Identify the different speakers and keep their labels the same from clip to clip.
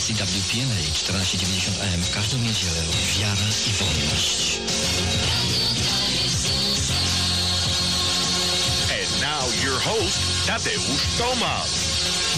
Speaker 1: stacji WPNA 1490 AM w każdą niedzielę wiara i wolność.
Speaker 2: And now your host, Tadeusz Tomasz.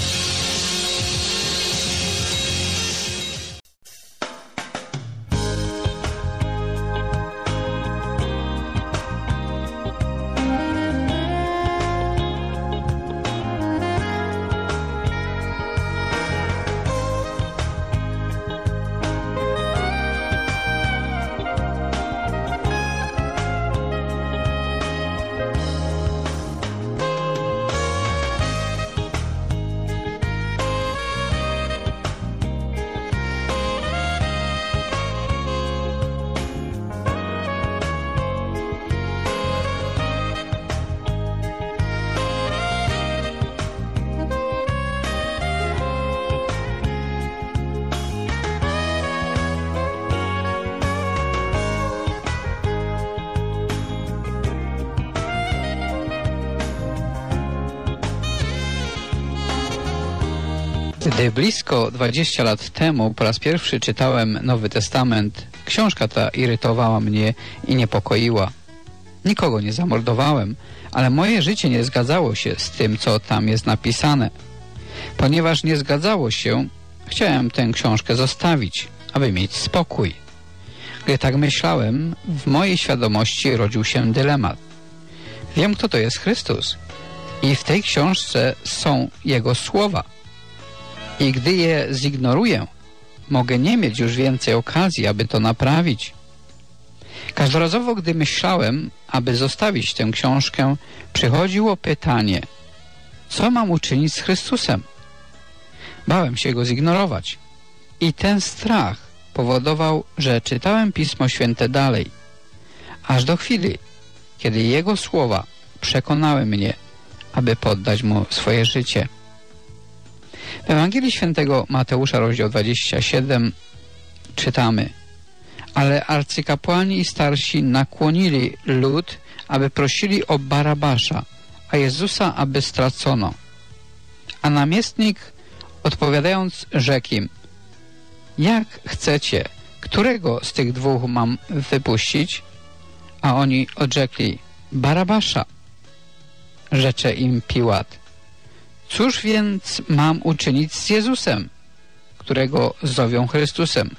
Speaker 3: Gdy blisko 20 lat temu po raz pierwszy czytałem Nowy Testament, książka ta irytowała mnie i niepokoiła. Nikogo nie zamordowałem, ale moje życie nie zgadzało się z tym, co tam jest napisane. Ponieważ nie zgadzało się, chciałem tę książkę zostawić, aby mieć spokój. Gdy tak myślałem, w mojej świadomości rodził się dylemat. Wiem, kto to jest Chrystus i w tej książce są Jego słowa. I gdy je zignoruję, mogę nie mieć już więcej okazji, aby to naprawić. Każdorazowo, gdy myślałem, aby zostawić tę książkę, przychodziło pytanie, co mam uczynić z Chrystusem? Bałem się go zignorować. I ten strach powodował, że czytałem Pismo Święte dalej, aż do chwili, kiedy Jego słowa przekonały mnie, aby poddać Mu swoje życie. W Ewangelii Świętego Mateusza, rozdział 27, czytamy: ale arcykapłani i starsi nakłonili lud, aby prosili o Barabasza, a Jezusa, aby stracono. A namiestnik, odpowiadając, rzekł im: jak chcecie, którego z tych dwóch mam wypuścić? A oni odrzekli: Barabasza. Rzecze im Piłat: cóż więc mam uczynić z Jezusem, którego zowią Chrystusem?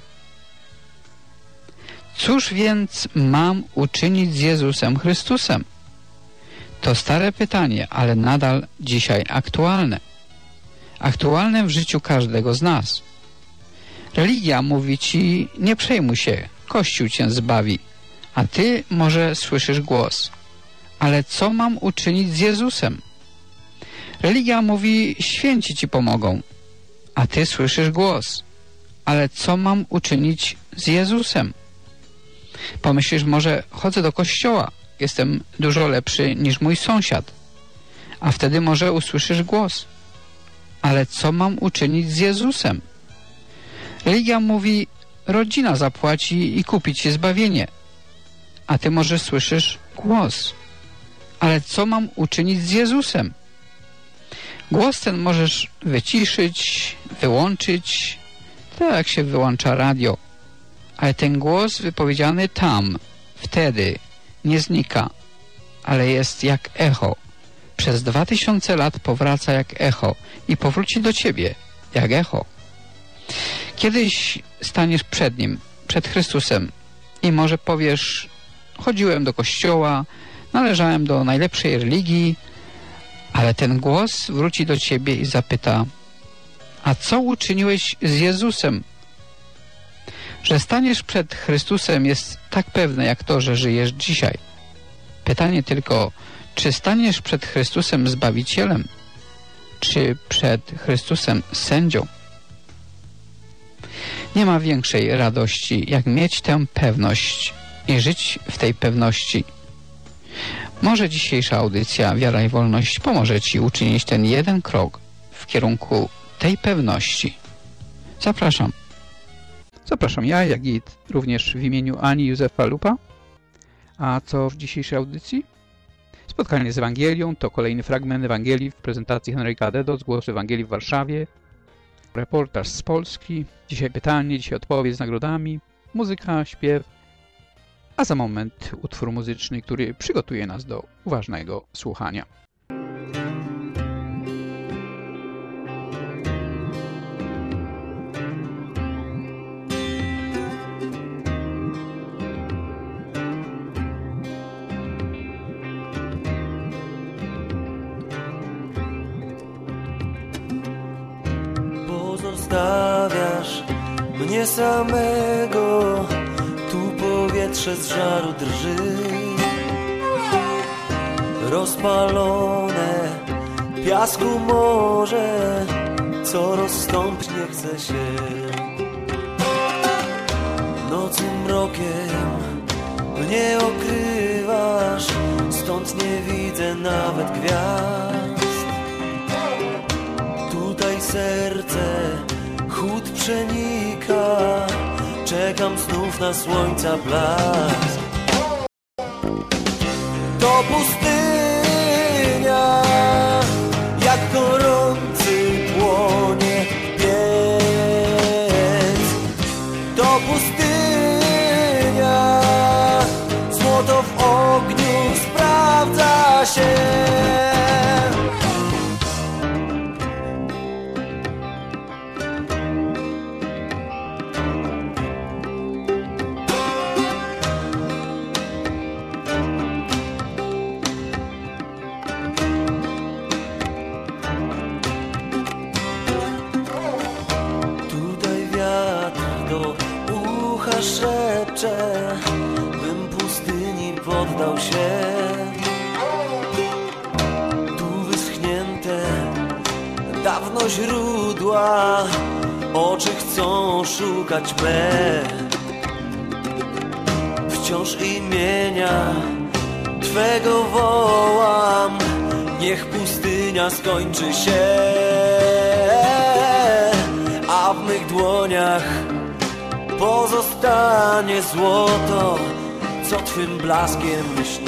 Speaker 3: Cóż więc mam uczynić z Jezusem Chrystusem? To stare pytanie, ale nadal dzisiaj aktualne. Aktualne w życiu każdego z nas. Religia mówi ci: nie przejmuj się, Kościół cię zbawi, a ty może słyszysz głos: ale co mam uczynić z Jezusem? Religia mówi: święci ci pomogą, a ty słyszysz głos: ale co mam uczynić z Jezusem? Pomyślisz może: chodzę do kościoła, jestem dużo lepszy niż mój sąsiad. A wtedy może usłyszysz głos: ale co mam uczynić z Jezusem? Religia mówi: rodzina zapłaci i kupi ci zbawienie. A ty może słyszysz głos: ale co mam uczynić z Jezusem? Głos ten możesz wyciszyć, wyłączyć, tak jak się wyłącza radio. Ale ten głos wypowiedziany tam, wtedy, nie znika, ale jest jak echo. Przez 2000 lat powraca jak echo i powróci do ciebie jak echo. Kiedyś staniesz przed Nim, przed Chrystusem i może powiesz: chodziłem do kościoła, należałem do najlepszej religii, ale ten głos wróci do ciebie i zapyta: a co uczyniłeś z Jezusem? Że staniesz przed Chrystusem jest tak pewne jak to, że żyjesz dzisiaj. Pytanie tylko, czy staniesz przed Chrystusem Zbawicielem, czy przed Chrystusem Sędzią? Nie ma większej radości, jak mieć tę pewność i żyć w tej pewności. Może dzisiejsza audycja Wiara i Wolność pomoże ci uczynić ten jeden krok w kierunku tej pewności. Zapraszam. Zapraszam ja, jak i również w imieniu Ani Józefa Lupa. A co w dzisiejszej audycji? Spotkanie z Ewangelią to kolejny fragment Ewangelii w prezentacji Henryka Dedo z Głosu Ewangelii w Warszawie. Reportaż z Polski. Dzisiaj pytanie, dzisiaj odpowiedź z nagrodami, muzyka, śpiew, a za moment utwór muzyczny, który przygotuje nas do uważnego słuchania.
Speaker 4: Pozostawiasz mnie samego, tu powietrze z żaru drży. Rozpalone piasku morze, co rozstąpić nie chce się. Nocnym mrokiem mnie okrywasz, stąd nie widzę nawet gwiazd. Tutaj serce chłód przenika, czekam znów na słońca blask. To pustynia, jak gorący płonie piec. To pustynia, złoto w ogniu sprawdza się. Szepcze, bym pustyni poddał się. Tu wyschnięte dawno źródła, oczy chcą szukać me. Wciąż imienia Twego wołam, niech pustynia skończy się, a w mych dłoniach pozostanie złoto, co Twym blaskiem myśli.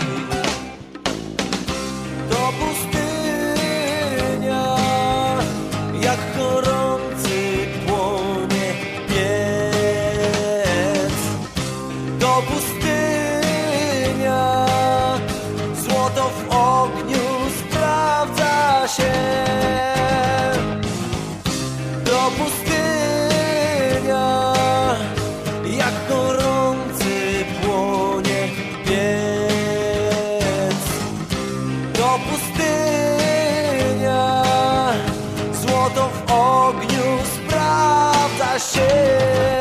Speaker 4: To pustynia, jak gorący płonie piec. To pustynia, złoto w ogniu sprawdza się. To pustynia, jak gorący płonie piec. To pustynia, złoto w ogniu sprawdza się.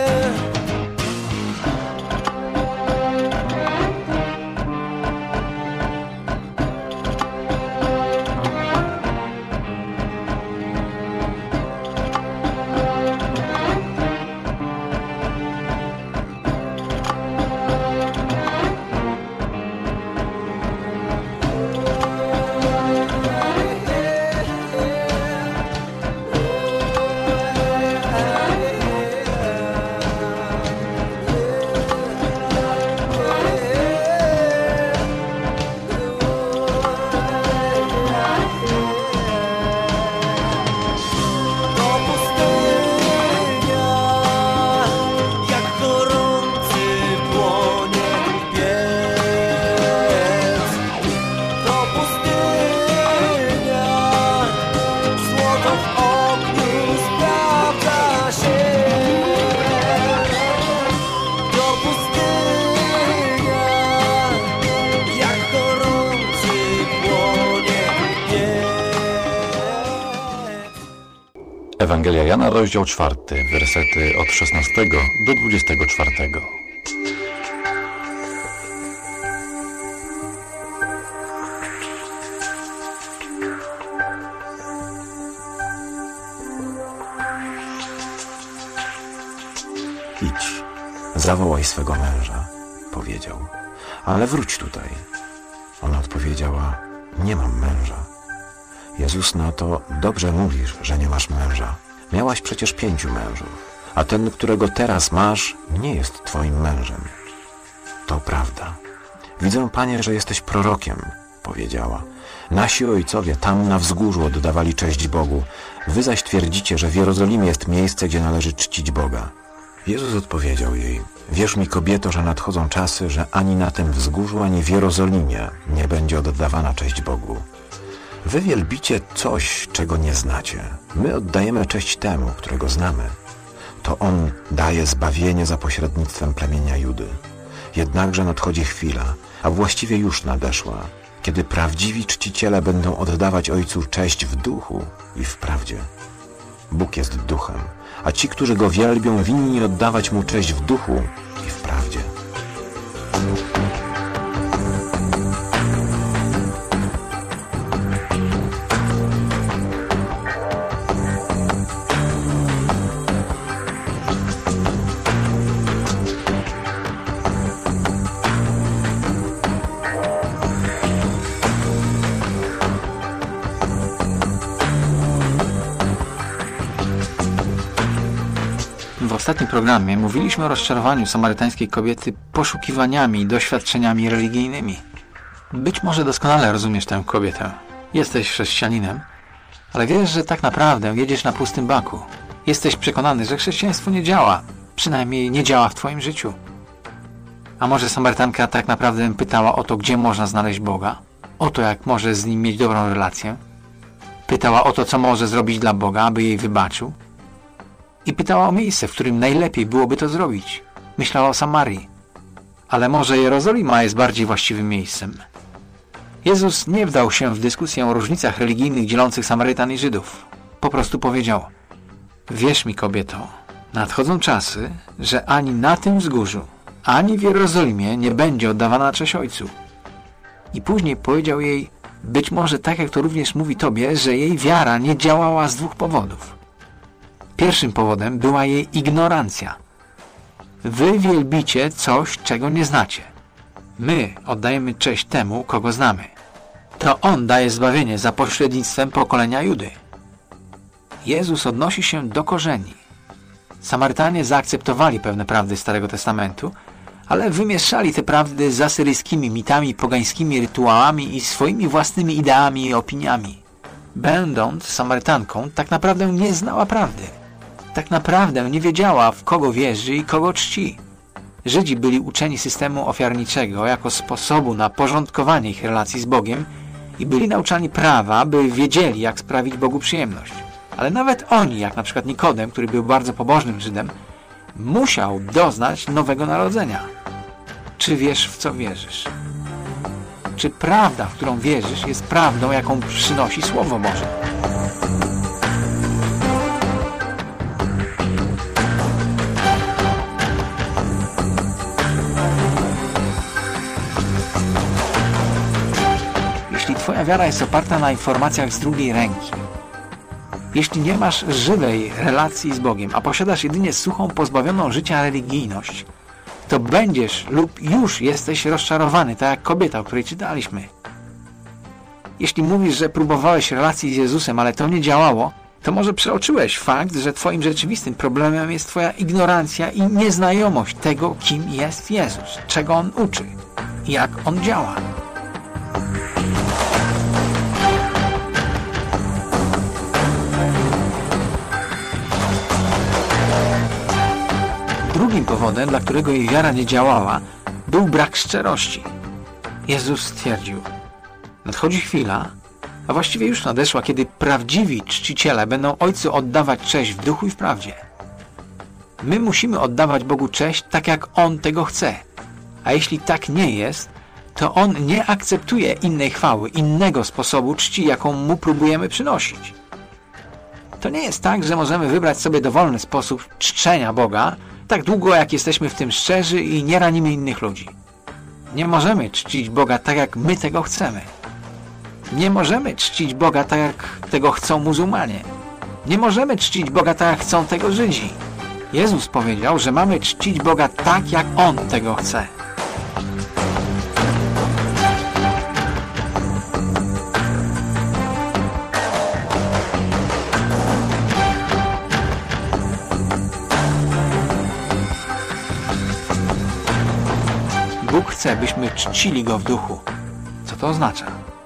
Speaker 5: Ewangelia Jana, rozdział 4, wersety od 16 do 24. Idź, zawołaj swego męża, powiedział, ale wróć tutaj. Ona odpowiedziała, nie mam męża. Jezus na to, dobrze mówisz, że nie masz męża. Miałaś przecież 5 mężów, a ten, którego teraz masz, nie jest twoim mężem. To prawda. Widzę, Panie, że jesteś prorokiem. powiedziała. Nasi ojcowie tam na wzgórzu oddawali cześć Bogu. Wy zaś twierdzicie, że w Jerozolimie jest miejsce, gdzie należy czcić Boga. Jezus odpowiedział jej: wierz mi, kobieto, że nadchodzą czasy, że ani na tym wzgórzu, ani w Jerozolimie nie będzie oddawana cześć Bogu. Wy wielbicie coś, czego nie znacie. My oddajemy cześć temu, którego znamy. To On daje zbawienie za pośrednictwem plemienia Judy. Jednakże nadchodzi chwila, a właściwie już nadeszła, kiedy prawdziwi czciciele będą oddawać Ojcu cześć w duchu i w prawdzie. Bóg jest duchem, a ci, którzy Go wielbią, winni oddawać Mu cześć w duchu i w prawdzie.
Speaker 6: W ostatnim programie mówiliśmy o rozczarowaniu samarytańskiej kobiety poszukiwaniami i doświadczeniami religijnymi. Być może doskonale rozumiesz tę kobietę. Jesteś chrześcijaninem, ale wiesz, że tak naprawdę jedziesz na pustym baku. Jesteś przekonany, że chrześcijaństwo nie działa, przynajmniej nie działa w twoim życiu. A może Samarytanka tak naprawdę pytała o to, gdzie można znaleźć Boga? O to, jak może z Nim mieć dobrą relację? Pytała o to, co może zrobić dla Boga, aby jej wybaczył? I pytała o miejsce, w którym najlepiej byłoby to zrobić. Myślała o Samarii. Ale może Jerozolima jest bardziej właściwym miejscem? Jezus nie wdał się w dyskusję o różnicach religijnych dzielących Samarytan i Żydów. Po prostu powiedział: wierz mi, kobieto, nadchodzą czasy, że ani na tym wzgórzu, ani w Jerozolimie nie będzie oddawana cześć Ojcu. I później powiedział jej, być może tak jak to również mówi tobie, że jej wiara nie działała z dwóch powodów. Pierwszym powodem była jej ignorancja. Wy wielbicie coś, czego nie znacie. My oddajemy cześć temu, kogo znamy. To On daje zbawienie za pośrednictwem pokolenia Judy. Jezus odnosi się do korzeni. Samarytanie zaakceptowali pewne prawdy Starego Testamentu, ale wymieszali te prawdy z asyryjskimi mitami, pogańskimi rytuałami i swoimi własnymi ideami i opiniami. Będąc Samarytanką, tak naprawdę nie znała prawdy. Tak naprawdę nie wiedziała, w kogo wierzy i kogo czci. Żydzi byli uczeni systemu ofiarniczego jako sposobu na porządkowanie ich relacji z Bogiem i byli nauczani prawa, by wiedzieli, jak sprawić Bogu przyjemność. Ale nawet oni, jak na przykład Nikodem, który był bardzo pobożnym Żydem, musiał doznać nowego narodzenia. Czy wiesz, w co wierzysz? Czy prawda, w którą wierzysz, jest prawdą, jaką przynosi Słowo Boże? Jeśli twoja wiara jest oparta na informacjach z drugiej ręki, jeśli nie masz żywej relacji z Bogiem, a posiadasz jedynie suchą, pozbawioną życia religijność, to będziesz lub już jesteś rozczarowany, tak jak kobieta, o której czytaliśmy. Jeśli mówisz, że próbowałeś relacji z Jezusem, ale to nie działało, to może przeoczyłeś fakt, że twoim rzeczywistym problemem jest twoja ignorancja i nieznajomość tego, kim jest Jezus, czego On uczy i jak On działa. Drugim powodem, dla którego jej wiara nie działała, był brak szczerości. Jezus stwierdził: nadchodzi chwila, a właściwie już nadeszła, kiedy prawdziwi czciciele będą Ojcu oddawać cześć w duchu i w prawdzie. My musimy oddawać Bogu cześć tak, jak On tego chce. A jeśli tak nie jest, to On nie akceptuje innej chwały, innego sposobu czci, jaką Mu próbujemy przynosić. To nie jest tak, że możemy wybrać sobie dowolny sposób czczenia Boga, tak długo jak jesteśmy w tym szczerzy i nie ranimy innych ludzi. Nie możemy czcić Boga tak, jak my tego chcemy. Nie możemy czcić Boga tak, jak tego chcą muzułmanie. Nie możemy czcić Boga tak, jak chcą tego Żydzi. Jezus powiedział, że mamy czcić Boga tak, jak On tego chce. Bóg chce, byśmy czcili Go w duchu. Co to oznacza?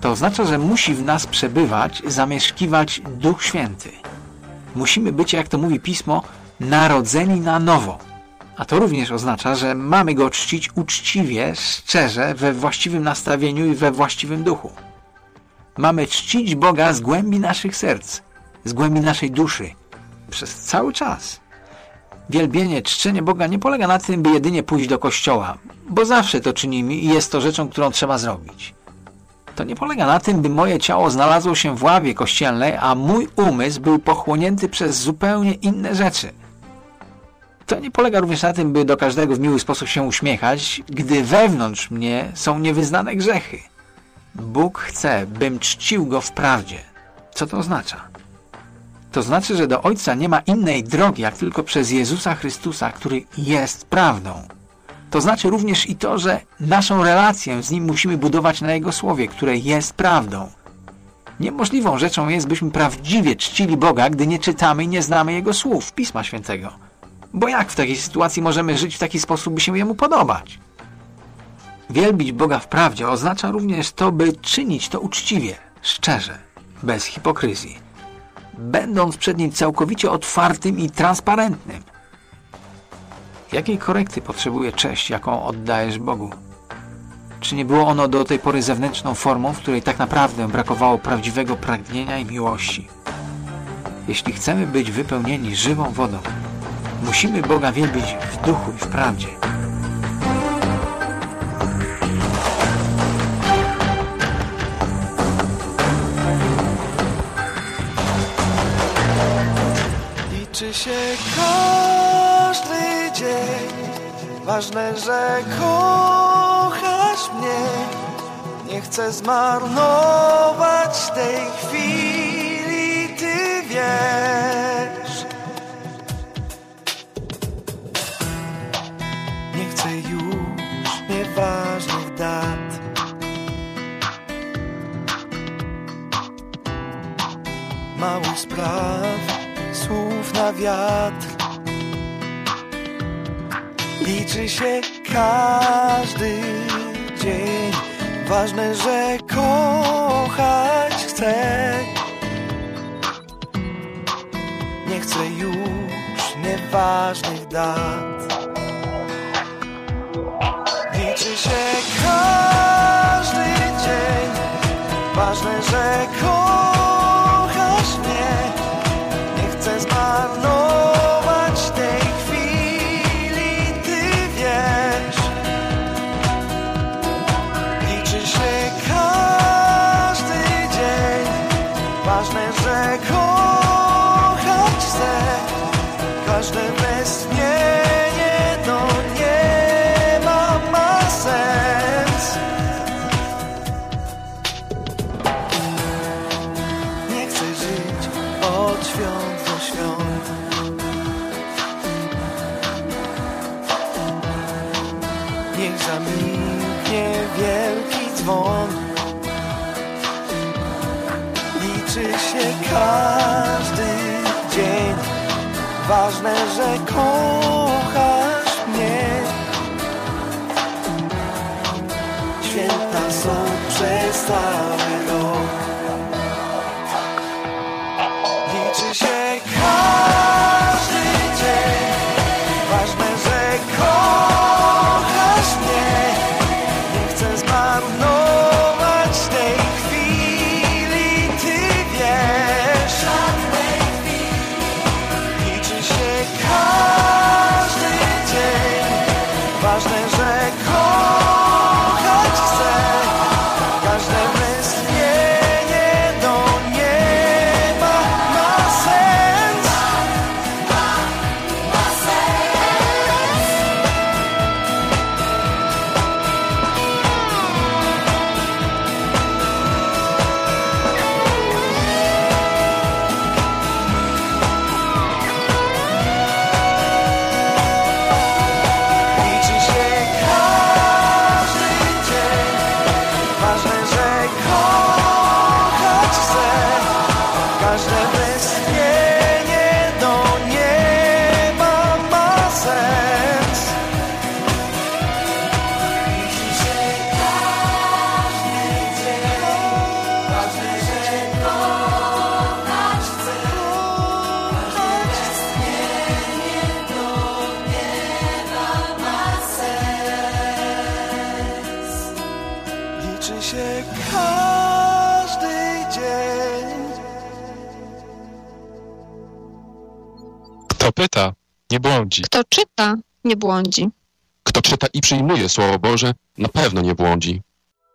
Speaker 6: To oznacza, że musi w nas przebywać, zamieszkiwać Duch Święty. Musimy być, jak to mówi Pismo, narodzeni na nowo. A to również oznacza, że mamy Go czcić uczciwie, szczerze, we właściwym nastawieniu i we właściwym duchu. Mamy czcić Boga z głębi naszych serc, z głębi naszej duszy, przez cały czas. Wielbienie, czczenie Boga nie polega na tym, by jedynie pójść do kościoła, bo zawsze to czynimy i jest to rzeczą, którą trzeba zrobić. To nie polega na tym, by moje ciało znalazło się w ławie kościelnej, a mój umysł był pochłonięty przez zupełnie inne rzeczy. To nie polega również na tym, by do każdego w miły sposób się uśmiechać, gdy wewnątrz mnie są niewyznane grzechy. Bóg chce, bym czcił Go w prawdzie. Co to oznacza? To znaczy, że do Ojca nie ma innej drogi, jak tylko przez Jezusa Chrystusa, który jest prawdą. To znaczy również i to, że naszą relację z Nim musimy budować na Jego Słowie, które jest prawdą. Niemożliwą rzeczą jest, byśmy prawdziwie czcili Boga, gdy nie czytamy i nie znamy Jego słów, Pisma Świętego. Bo jak w takiej sytuacji możemy żyć w taki sposób, by się Jemu podobać? Wielbić Boga w prawdzie oznacza również to, by czynić to uczciwie, szczerze, bez hipokryzji, będąc przed Nim całkowicie otwartym i transparentnym. Jakiej korekty potrzebuje cześć, jaką oddajesz Bogu? Czy nie było ono do tej pory zewnętrzną formą, w której tak naprawdę brakowało prawdziwego pragnienia i miłości? Jeśli chcemy być wypełnieni żywą wodą, musimy Boga wielbić w duchu i w prawdzie.
Speaker 4: Liczy się każdy dzień, ważne, że kochasz mnie. Nie chcę zmarnować tej chwili, Ty wiesz. Nie chcę już nieważnych dat, małych spraw, słów na wiatr. Liczy się każdy dzień, ważne, że kochać chcę. Nie chcę już nieważnych dat. Liczy się każdy dzień, ważne, że kochasz mnie. Nie chcę zmarnować tej chwili, Ty wiesz. Liczy się każdy dzień, ważne, że kochać chcę. Każde westchnienie do nieba ma sens. Nie chcę żyć od świąt do świąt. Niech zamilknie wielki dzwon. Liczy się każdy dzień, ważne, że kochasz mnie. Święta są przez cały rok. Liczy się każdy dzień, ważne, że kochasz mnie. Nie chcę zmarnować tej chwili, Ty wiesz. Liczy się każdy
Speaker 7: czyta, nie błądzi.
Speaker 8: Kto czyta, nie błądzi.
Speaker 7: Kto czyta i przyjmuje Słowo Boże, na pewno nie błądzi.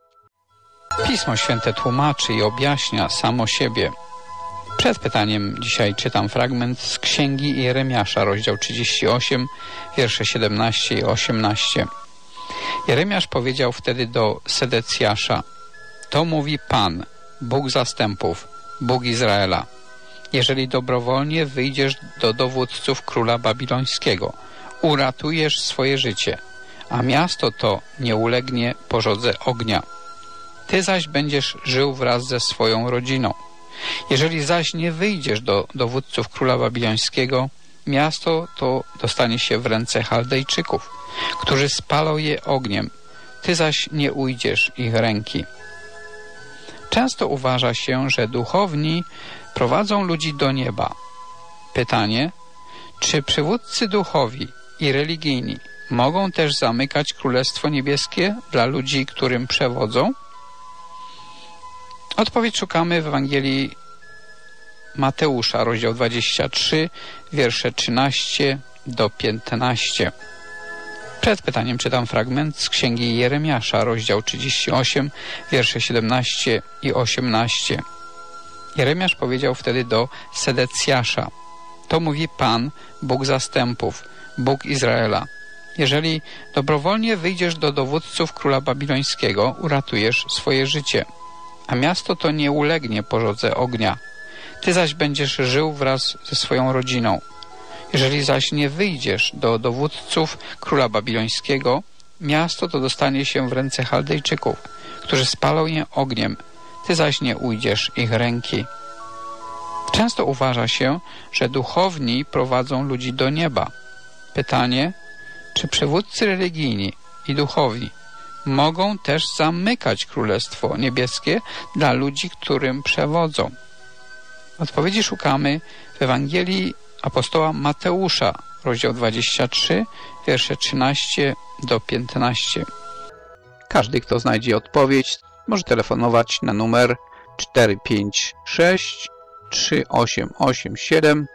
Speaker 3: Pismo Święte tłumaczy i objaśnia samo siebie. Przed pytaniem dzisiaj czytam fragment z Księgi Jeremiasza, rozdział 38, wiersze 17 i 18. Jeremiasz powiedział wtedy do Sedecjasza: to mówi Pan, Bóg zastępów, Bóg Izraela. Jeżeli dobrowolnie wyjdziesz do dowódców króla babilońskiego, uratujesz swoje życie, a miasto to nie ulegnie pożodze ognia. Ty zaś będziesz żył wraz ze swoją rodziną. Jeżeli zaś nie wyjdziesz do dowódców króla babilońskiego, miasto to dostanie się w ręce Chaldejczyków, którzy spalą je ogniem. Ty zaś nie ujdziesz ich ręki. Często uważa się, że duchowni prowadzą ludzi do nieba. Pytanie, czy przywódcy duchowi i religijni mogą też zamykać Królestwo Niebieskie dla ludzi, którym przewodzą? Odpowiedź szukamy w Ewangelii Mateusza, rozdział 23, wiersze 13 do 15. Przed pytaniem czytam fragment z Księgi Jeremiasza, rozdział 38, wiersze 17 i 18. Jeremiasz powiedział wtedy do Sedecjasza: to mówi Pan, Bóg zastępów, Bóg Izraela. Jeżeli dobrowolnie wyjdziesz do dowódców króla babilońskiego, uratujesz swoje życie, a miasto to nie ulegnie pożodze ognia. Ty zaś będziesz żył wraz ze swoją rodziną. Jeżeli zaś nie wyjdziesz do dowódców króla babilońskiego, miasto to dostanie się w ręce Chaldejczyków, którzy spalą je ogniem. Ty zaś nie ujdziesz ich ręki. Często uważa się, że duchowni prowadzą ludzi do nieba. Pytanie, czy przywódcy religijni i duchowi mogą też zamykać Królestwo Niebieskie dla ludzi, którym przewodzą? Odpowiedzi szukamy w Ewangelii apostoła Mateusza, rozdział 23, wiersze 13 do 15. Każdy, kto znajdzie odpowiedź, może telefonować na numer 456 3887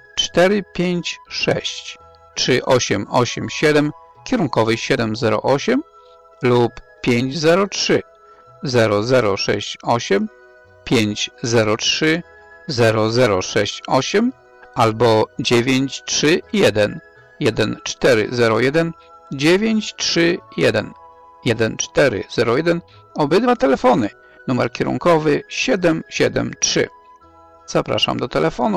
Speaker 3: 456 3887 kierunkowy 708 lub 503 0068 503 0068 albo 931 1401 931 1401. Obydwa telefony. Numer kierunkowy 773. Zapraszam do telefonu.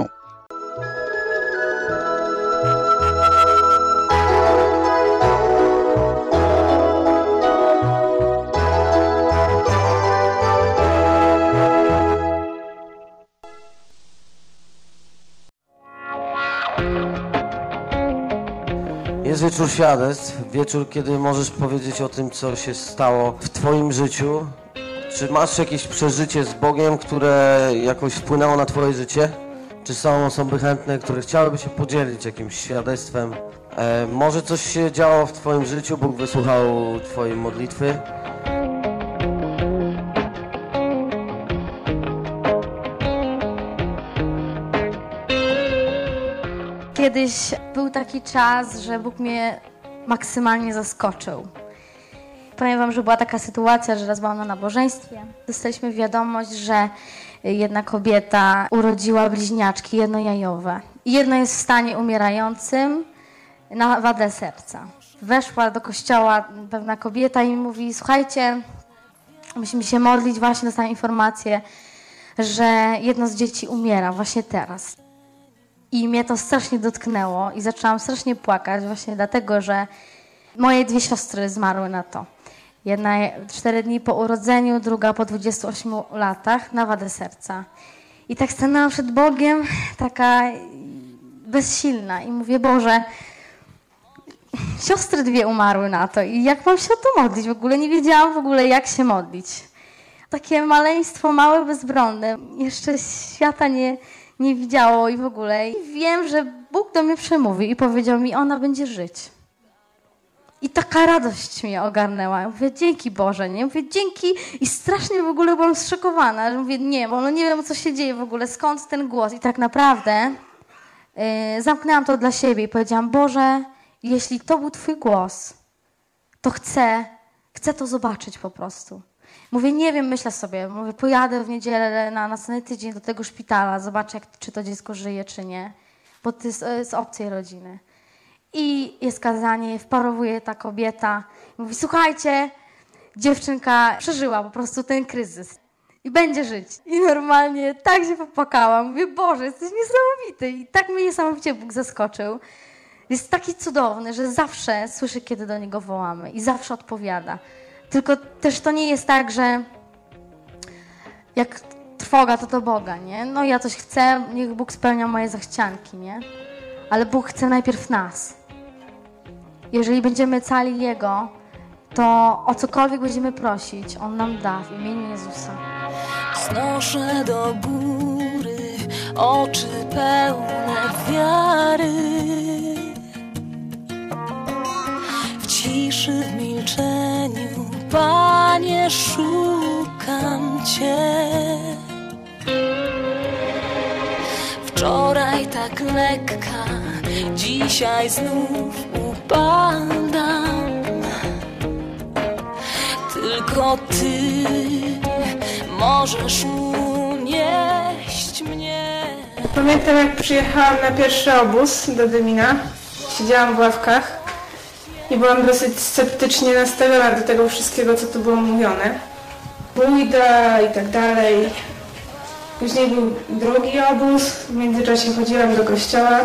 Speaker 4: Jest wieczór świadectw, wieczór, kiedy możesz powiedzieć o tym, co się stało w Twoim życiu. Czy masz jakieś przeżycie z Bogiem, które jakoś wpłynęło na Twoje życie? Czy są osoby chętne, które chciałyby się podzielić jakimś świadectwem? Może coś się działo w Twoim życiu, Bóg wysłuchał Twojej modlitwy?
Speaker 9: Kiedyś był taki czas, że Bóg mnie maksymalnie zaskoczył. Powiem wam, że była taka sytuacja, że raz byłam na nabożeństwie. Dostaliśmy wiadomość, że jedna kobieta urodziła bliźniaczki jednojajowe. I jedno jest w stanie umierającym na wadę serca. Weszła do kościoła pewna kobieta i mówi: słuchajcie, musimy się modlić, właśnie dostałam informację, że jedno z dzieci umiera właśnie teraz. I mnie to strasznie dotknęło i zaczęłam strasznie płakać właśnie dlatego, że moje dwie siostry zmarły na to. Jedna 4 dni po urodzeniu, druga po 28 latach na wadę serca. I tak stanęłam przed Bogiem, taka bezsilna i mówię: Boże, siostry dwie umarły na to i jak mam się o to modlić? W ogóle nie wiedziałam jak się modlić. Takie maleństwo, małe, bezbronne, jeszcze świata nie widziało i w ogóle. I wiem, że Bóg do mnie przemówił i powiedział mi: ona będzie żyć. I taka radość mnie ogarnęła. Ja mówię: dzięki Boże, nie? Mówię: dzięki. I strasznie w ogóle byłam zszokowana, że mówię: nie, bo nie wiem, co się dzieje w ogóle, skąd ten głos. I tak naprawdę zamknęłam to dla siebie i powiedziałam, Boże, jeśli to był Twój głos, to chcę to zobaczyć po prostu. Mówię, nie wiem, myślę sobie, pojadę w niedzielę na następny tydzień do tego szpitala, zobaczę, czy to dziecko żyje, czy nie, bo to jest z obcej rodziny. I jest kazanie, wparowuje ta kobieta, mówi, słuchajcie, dziewczynka przeżyła po prostu ten kryzys i będzie żyć. I normalnie tak się popłakałam, mówię, Boże, jesteś niesamowity. I tak mnie niesamowicie Bóg zaskoczył. Jest taki cudowny, że zawsze słyszy, kiedy do Niego wołamy i zawsze odpowiada. Tylko też to nie jest tak, że jak trwoga, to do Boga, nie? No ja coś chcę, niech Bóg spełnia moje zachcianki, nie? Ale Bóg chce najpierw nas. Jeżeli będziemy cali Jego, to o cokolwiek będziemy prosić, On nam da w imieniu Jezusa.
Speaker 10: Znoszę do góry oczy pełne wiary. W ciszy, w milczeniu, Panie, szukam Cię. Wczoraj tak lekka, dzisiaj znów upadam. Tylko Ty możesz unieść mnie.
Speaker 11: Pamiętam, jak przyjechałam na pierwszy obóz do Dymina. Siedziałam w ławkach i byłam dosyć sceptycznie nastawiona do tego wszystkiego, co tu było mówione. Bójda i tak dalej. Później był drugi obóz, w międzyczasie chodziłam do kościoła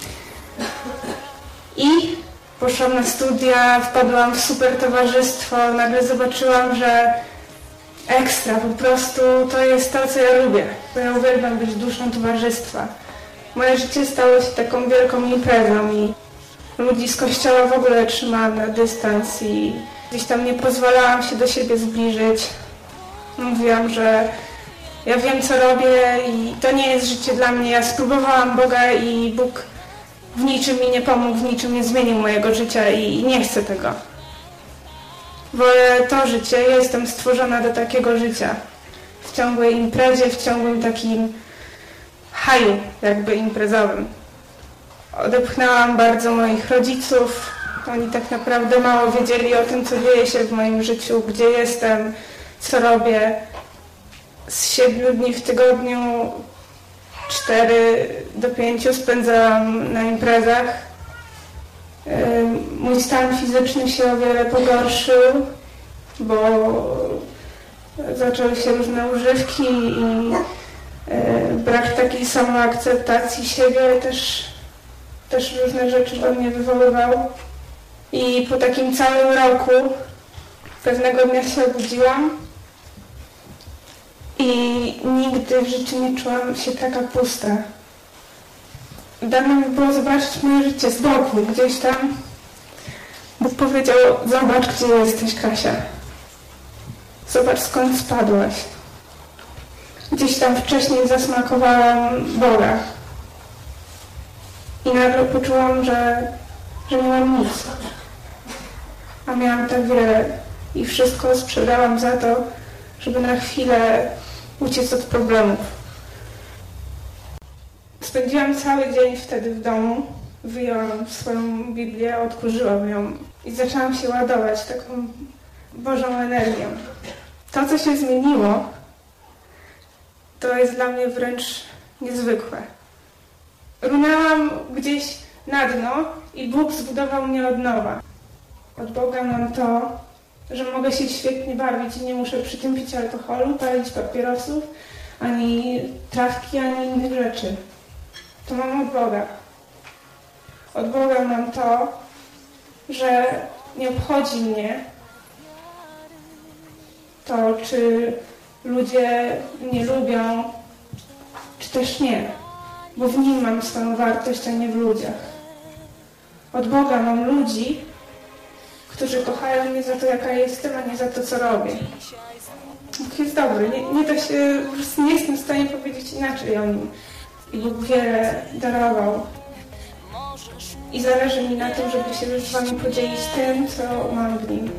Speaker 11: i poszłam na studia, wpadłam w super towarzystwo, nagle zobaczyłam, że ekstra, po prostu to jest to, co ja lubię, bo ja uwielbiam być duszą towarzystwa. Moje życie stało się taką wielką imprezą i ludzi z kościoła w ogóle trzymałam na dystans i gdzieś tam nie pozwalałam się do siebie zbliżyć. Mówiłam, że ja wiem, co robię i to nie jest życie dla mnie. Ja spróbowałam Boga i Bóg w niczym mi nie pomógł, w niczym nie zmienił mojego życia i nie chcę tego. Wolę to życie, ja jestem stworzona do takiego życia. W ciągłej imprezie, w ciągłym takim haju jakby imprezowym. Odepchnęłam bardzo moich rodziców. Oni tak naprawdę mało wiedzieli o tym, co dzieje się w moim życiu, gdzie jestem, co robię. Z 7 dni w tygodniu 4 do 5 spędzałam na imprezach. Mój stan fizyczny się o wiele pogorszył, bo zaczęły się różne używki i brak takiej samoakceptacji siebie też różne rzeczy do mnie wywoływał. I po takim całym roku pewnego dnia się obudziłam i nigdy w życiu nie czułam się taka pusta. Dane mi było zobaczyć moje życie z boku, gdzieś tam. Bóg powiedział, zobacz, gdzie jesteś, Kasia. Zobacz, skąd spadłaś. Gdzieś tam wcześniej zasmakowałam Boga. I nagle poczułam, że nie mam nic. A miałam tak wiele i wszystko sprzedałam za to, żeby na chwilę uciec od problemów. Spędziłam cały dzień wtedy w domu, wyjęłam swoją Biblię, odkurzyłam ją i zaczęłam się ładować taką Bożą energią. To, co się zmieniło, to jest dla mnie wręcz niezwykłe. Runęłam gdzieś na dno i Bóg zbudował mnie od nowa. Od Boga mam to, że mogę się świetnie bawić i nie muszę przy tym pić alkoholu, palić papierosów, ani trawki, ani innych rzeczy. To mam od Boga. Od Boga mam to, że nie obchodzi mnie to, czy ludzie mnie lubią, czy też nie. Bo w Nim mam swoją wartość, a nie w ludziach. Od Boga mam ludzi, którzy kochają mnie za to, jaka jestem, a nie za to, co robię. Bóg jest dobry. Nie da się, po prostu nie jestem w stanie powiedzieć inaczej o Nim. I Bóg wiele darował. I zależy mi na tym, żeby się z Wami podzielić tym, co mam w Nim.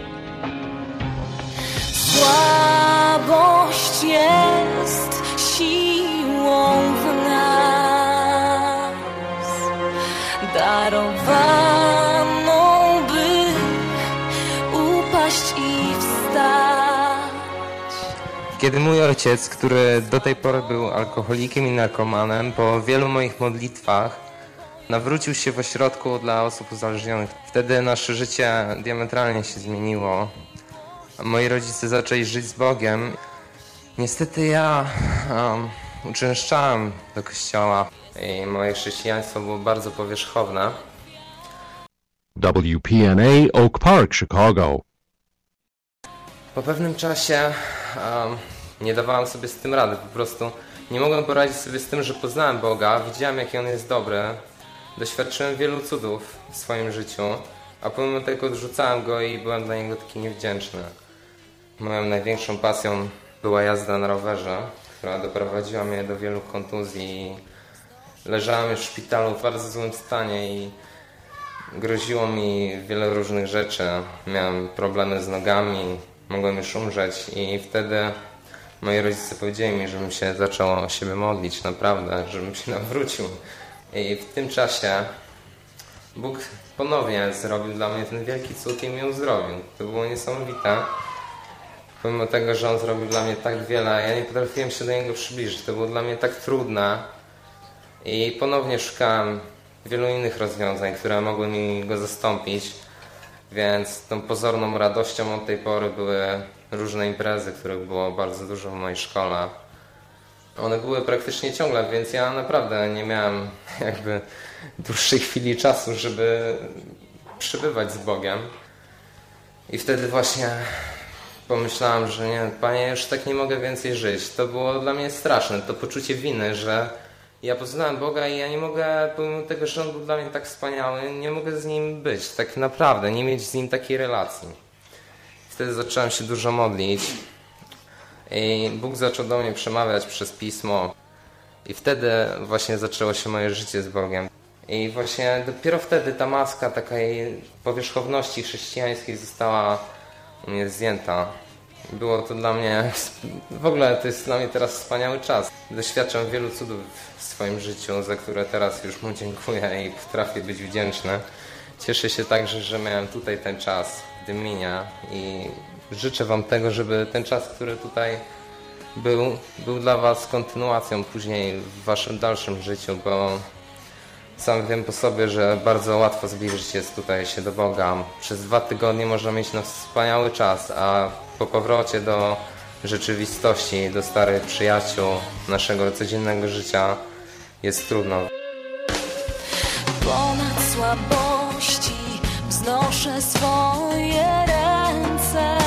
Speaker 10: Słabość jest siłą w nas. darowaną, by upaść i wstać.
Speaker 12: Kiedy mój ojciec, który do tej pory był alkoholikiem i narkomanem, po wielu moich modlitwach nawrócił się w ośrodku dla osób uzależnionych. Wtedy nasze życie diametralnie się zmieniło. Moi rodzice zaczęli żyć z Bogiem. Niestety ja uczęszczałem do kościoła i moje chrześcijaństwo było bardzo powierzchowne.
Speaker 2: WPNA Oak Park, Chicago.
Speaker 12: Po pewnym czasie nie dawałem sobie z tym rady, po prostu nie mogłem poradzić sobie z tym, że poznałem Boga, widziałem, jaki On jest dobry, doświadczyłem wielu cudów w swoim życiu, a pomimo tego odrzucałem Go i byłem dla Niego taki niewdzięczny. Moją największą pasją była jazda na rowerze, która doprowadziła mnie do wielu kontuzji. Leżałem już w szpitalu w bardzo złym stanie i groziło mi wiele różnych rzeczy. Miałem problemy z nogami, mogłem już umrzeć i wtedy moi rodzice powiedzieli mi, żebym się zaczął o siebie modlić, naprawdę, żebym się nawrócił. I w tym czasie Bóg ponownie zrobił dla mnie ten wielki cud i mnie uzdrowił. To było niesamowite. Pomimo tego, że On zrobił dla mnie tak wiele, ja nie potrafiłem się do Niego przybliżyć. To było dla mnie tak trudne. I ponownie szukałem wielu innych rozwiązań, które mogły mi Go zastąpić. Więc tą pozorną radością od tej pory były różne imprezy, których było bardzo dużo w mojej szkole. One były praktycznie ciągle, więc ja naprawdę nie miałem jakby dłuższej chwili czasu, żeby przebywać z Bogiem. I wtedy właśnie pomyślałem, że nie, Panie, już tak nie mogę więcej żyć. To było dla mnie straszne, to poczucie winy, że ja poznałem Boga i ja nie mogę, pomimo tego, że On był dla mnie tak wspaniały, nie mogę z Nim być, tak naprawdę, nie mieć z Nim takiej relacji. Wtedy zacząłem się dużo modlić i Bóg zaczął do mnie przemawiać przez Pismo i wtedy właśnie zaczęło się moje życie z Bogiem. I właśnie dopiero wtedy ta maska takiej powierzchowności chrześcijańskiej została u mnie zdjęta. Było to dla mnie, w ogóle to jest dla mnie teraz wspaniały czas. Doświadczam wielu cudów w swoim życiu, za które teraz już Mu dziękuję i potrafię być wdzięczny. Cieszę się także, że miałem tutaj ten czas w Dyminie i życzę Wam tego, żeby ten czas, który tutaj był dla Was kontynuacją później w Waszym dalszym życiu, bo sam wiem po sobie, że bardzo łatwo zbliżyć jest tutaj się do Boga. Przez 2 tygodnie można mieć wspaniały czas, a po powrocie do rzeczywistości, do starych przyjaciół, naszego codziennego życia jest trudno.
Speaker 10: Ponad słabości wznoszę swoje ręce,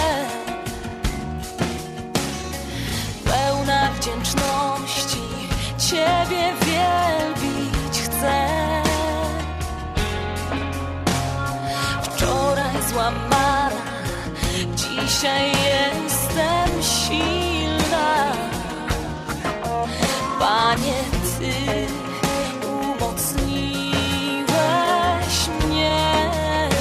Speaker 10: pełna wdzięczności Ciebie wielbić chcę. Wczoraj złamana, dzisiaj jestem silna. Panie, Ty umocniłeś mnie.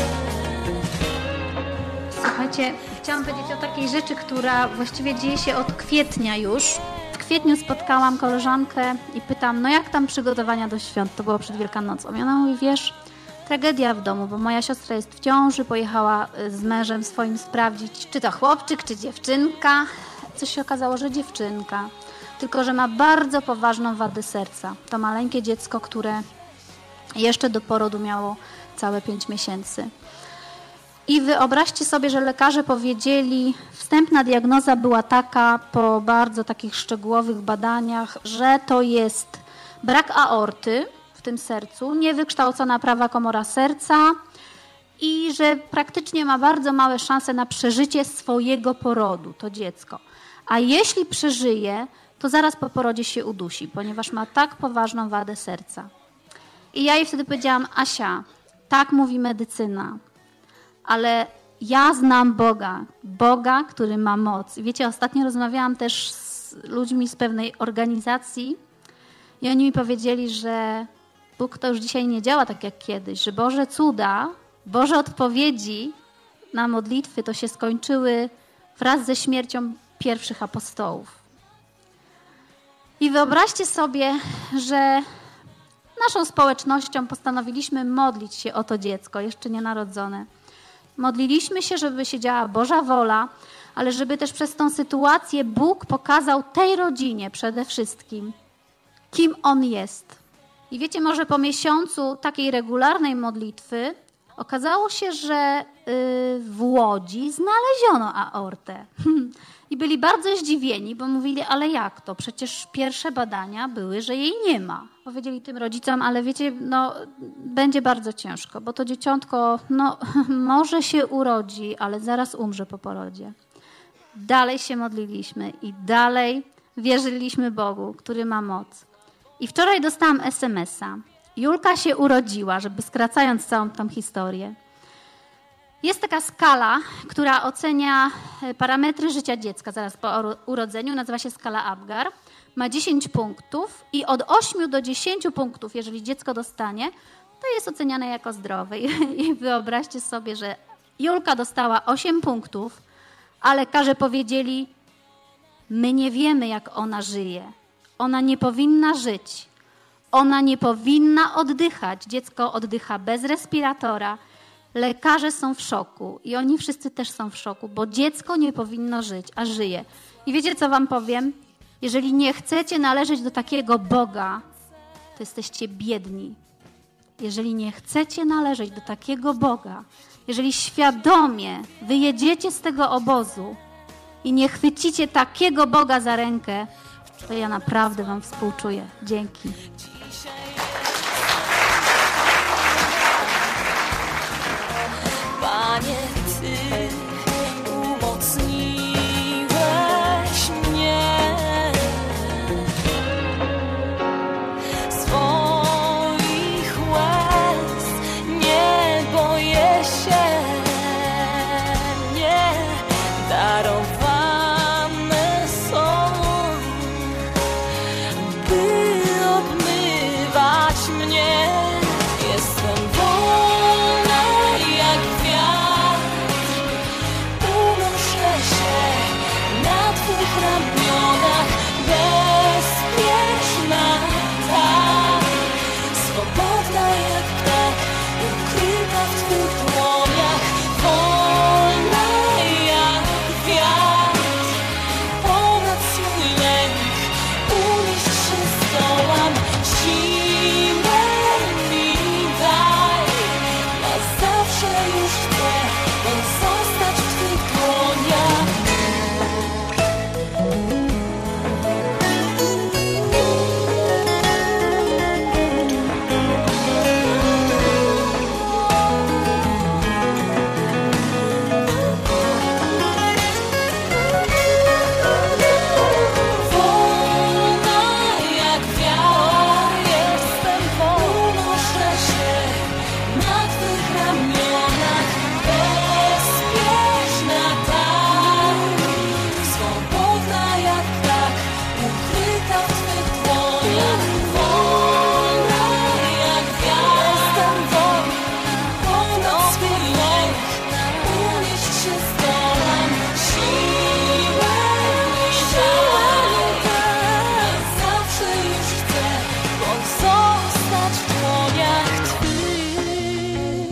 Speaker 13: Słuchajcie, chciałam powiedzieć o takiej rzeczy, która właściwie dzieje się od kwietnia już. W kwietniu spotkałam koleżankę i pytam, no jak tam przygotowania do świąt? To było przed Wielkanocą. I ona mówi, wiesz, tragedia w domu, bo moja siostra jest w ciąży, pojechała z mężem swoim sprawdzić, czy to chłopczyk, czy dziewczynka. Coś się okazało, że dziewczynka. Tylko że ma bardzo poważną wadę serca. To maleńkie dziecko, które jeszcze do porodu miało całe 5 miesięcy. I wyobraźcie sobie, że lekarze powiedzieli, wstępna diagnoza była taka, po bardzo takich szczegółowych badaniach, że to jest brak aorty w tym sercu, niewykształcona prawa komora serca i że praktycznie ma bardzo małe szanse na przeżycie swojego porodu, to dziecko. A jeśli przeżyje, to zaraz po porodzie się udusi, ponieważ ma tak poważną wadę serca. I ja jej wtedy powiedziałam, Asia, tak mówi medycyna, ale ja znam Boga, Boga, który ma moc. I wiecie, ostatnio rozmawiałam też z ludźmi z pewnej organizacji i oni mi powiedzieli, że Bóg to już dzisiaj nie działa tak jak kiedyś, że Boże cuda, Boże odpowiedzi na modlitwy to się skończyły wraz ze śmiercią pierwszych apostołów. I wyobraźcie sobie, że naszą społecznością postanowiliśmy modlić się o to dziecko, jeszcze nienarodzone. Modliliśmy się, żeby się działa Boża wola, ale żeby też przez tą sytuację Bóg pokazał tej rodzinie przede wszystkim, kim On jest. I wiecie, może po miesiącu takiej regularnej modlitwy okazało się, że w Łodzi znaleziono aortę. I byli bardzo zdziwieni, bo mówili, ale jak to? Przecież pierwsze badania były, że jej nie ma. Powiedzieli tym rodzicom, ale wiecie, będzie bardzo ciężko, bo to dzieciątko może się urodzi, ale zaraz umrze po porodzie. Dalej się modliliśmy i dalej wierzyliśmy Bogu, który ma moc. I wczoraj dostałam SMS-a. Julka się urodziła, żeby skracając całą tą historię. Jest taka skala, która ocenia parametry życia dziecka zaraz po urodzeniu. Nazywa się skala Apgar. Ma 10 punktów i od 8 do 10 punktów, jeżeli dziecko dostanie, to jest oceniane jako zdrowe. I wyobraźcie sobie, że Julka dostała 8 punktów, a lekarze powiedzieli, my nie wiemy, jak ona żyje. Ona nie powinna żyć. Ona nie powinna oddychać. Dziecko oddycha bez respiratora. Lekarze są w szoku i oni wszyscy też są w szoku, bo dziecko nie powinno żyć, a żyje. I wiecie, co wam powiem? Jeżeli nie chcecie należeć do takiego Boga, to jesteście biedni. Jeżeli nie chcecie należeć do takiego Boga, jeżeli świadomie wyjedziecie z tego obozu i nie chwycicie takiego Boga za rękę, to ja naprawdę wam współczuję. Dzięki.
Speaker 10: Panie, Ty umocniłeś mnie. Swoich łez nie boję się, nie darowane są, by obmywać mnie. Jestem wolna jak wiatr, unoszę się na Twych ramionach, bezpieczna tak, swobodna jak ptak, ukryta w Twych dłoniach, wolna jak wiatr, ponad swój lęk, unieść się zdołam, siłę mi daj, na zawsze już chcę pozostać w Twych dłoniach. Wolna jak wiatr, jestem wolna, unoszę się na Twych ramionach, bezpieczna tak, swobodna jak ptak, ukryta w Twych dłoniach, wolna jak wiatr, jestem wolna, ponad swój lęk, unieść się zdołam, siłę mi daj, zawsze już chcę pozostać w dłoniach Twych.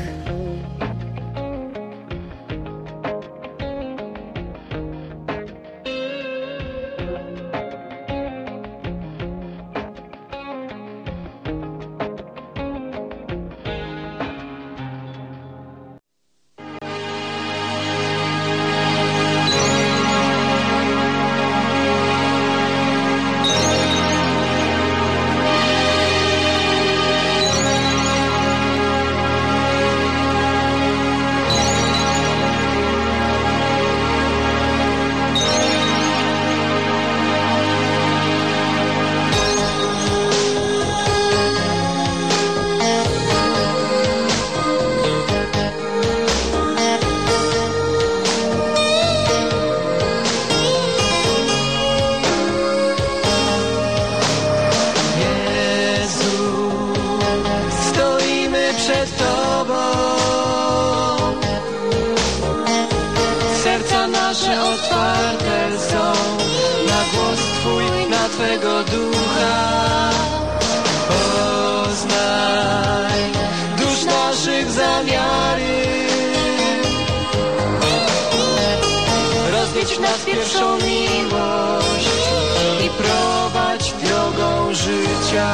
Speaker 14: Jezu, stoimy przed Tobą, serca nasze otwarte są na głos Twój, na Twego Ducha. pierwszą miłość i prowadź drogą życia.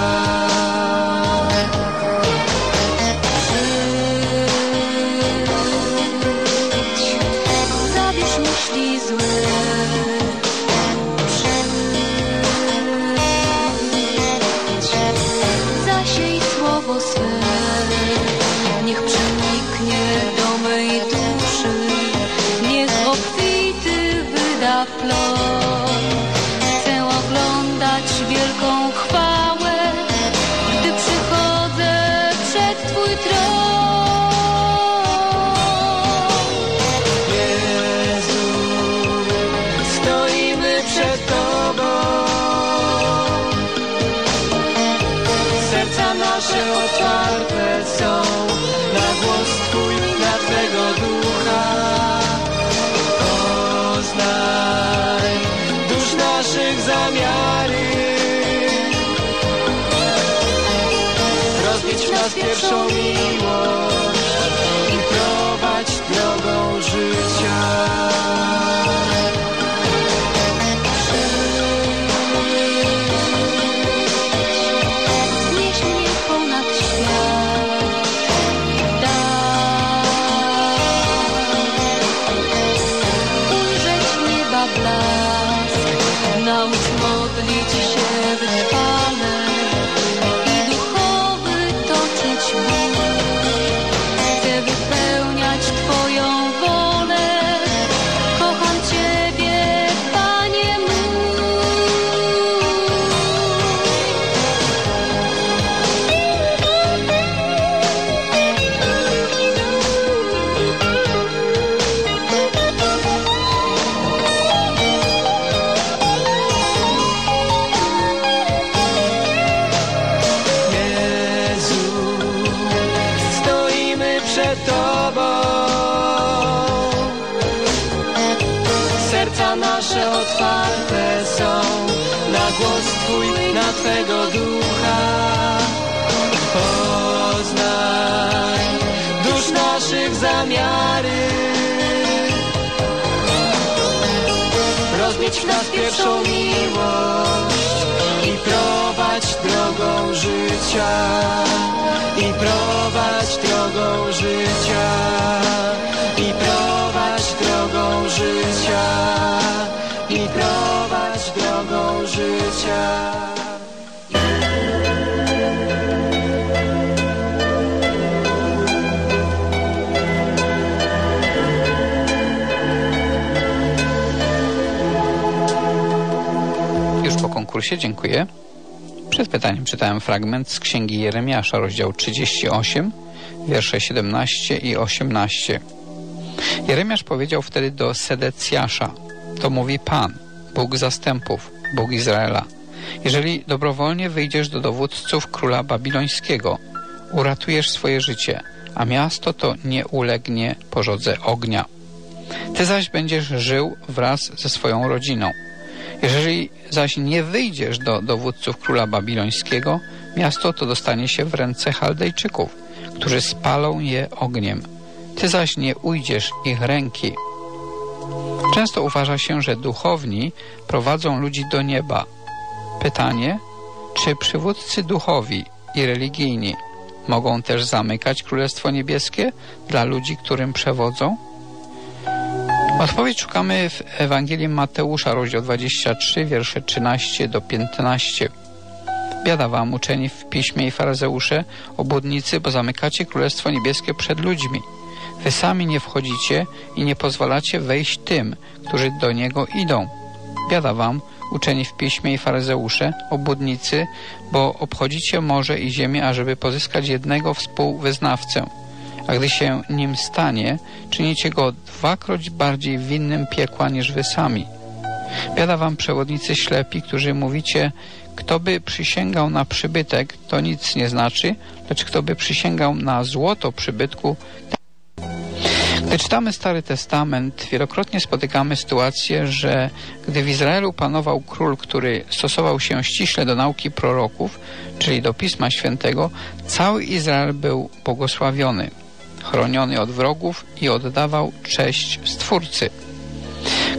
Speaker 10: Zabierz myśli złe, zasiej słowo swe, niech przeniknie do mej duszy, niech obfity wyda plon. Chcę oglądać wielką chwałę, gdy przychodzę przed Twój tron.
Speaker 14: Jezu, stoimy przed Tobą, serca nasze otwarte są na głos Twój, na Twego Ducha. Poznaj dusz naszych zamiary, rozbić w nas pierwszą miłość i prowadź drogą życia.
Speaker 10: Znieś mnie ponad świat, ujrzeć nieba blask, naucz modlić się wytrwale i duchowy toczyć bój. Chcę wypełniać Twoją wolę, kocham Ciebie, Panie mój.
Speaker 14: Jezu, stoimy przed Tobą, serca nasze otwarte są na głos Twój, na Twego Ducha. Poznaj dusz naszych zamiary, rozbić w nas pierwszą miłość i prowadź drogą życia, i prowadź drogą życia, i prowadź drogą życia, i prowadź drogą życia.
Speaker 3: Już po konkursie, dziękuję. Przed pytaniem czytałem fragment z Księgi Jeremiasza, rozdział 38, wiersze 17 i 18. Jeremiasz powiedział wtedy do Sedecjasza: to mówi Pan, Bóg zastępów, Bóg Izraela: jeżeli dobrowolnie wyjdziesz do dowódców króla babilońskiego, uratujesz swoje życie, a miasto to nie ulegnie pożodze ognia. Ty zaś będziesz żył wraz ze swoją rodziną. Jeżeli zaś nie wyjdziesz do dowódców króla babilońskiego, miasto to dostanie się w ręce Chaldejczyków, którzy spalą je ogniem. Ty zaś nie ujdziesz ich ręki. Często uważa się, że duchowni prowadzą ludzi do nieba. Pytanie, czy przywódcy duchowi i religijni mogą też zamykać Królestwo Niebieskie dla ludzi, którym przewodzą? Odpowiedź szukamy w Ewangelii Mateusza, rozdział 23, wiersze 13 do 15. Biada wam, uczeni w piśmie i faryzeusze, obłudnicy, bo zamykacie Królestwo Niebieskie przed ludźmi. Wy sami nie wchodzicie i nie pozwalacie wejść tym, którzy do niego idą. Biada wam, uczeni w piśmie i faryzeusze, obłudnicy, bo obchodzicie morze i ziemię, ażeby pozyskać jednego współwyznawcę. A gdy się nim stanie, czynicie go dwakroć bardziej winnym piekła niż wy sami. Biada wam, przewodnicy ślepi, którzy mówicie: kto by przysięgał na przybytek, to nic nie znaczy, lecz kto by przysięgał na złoto przybytku. Gdy czytamy Stary Testament, wielokrotnie spotykamy sytuację, że gdy w Izraelu panował król, który stosował się ściśle do nauki proroków, czyli do Pisma Świętego, cały Izrael był błogosławiony, chroniony od wrogów i oddawał cześć Stwórcy.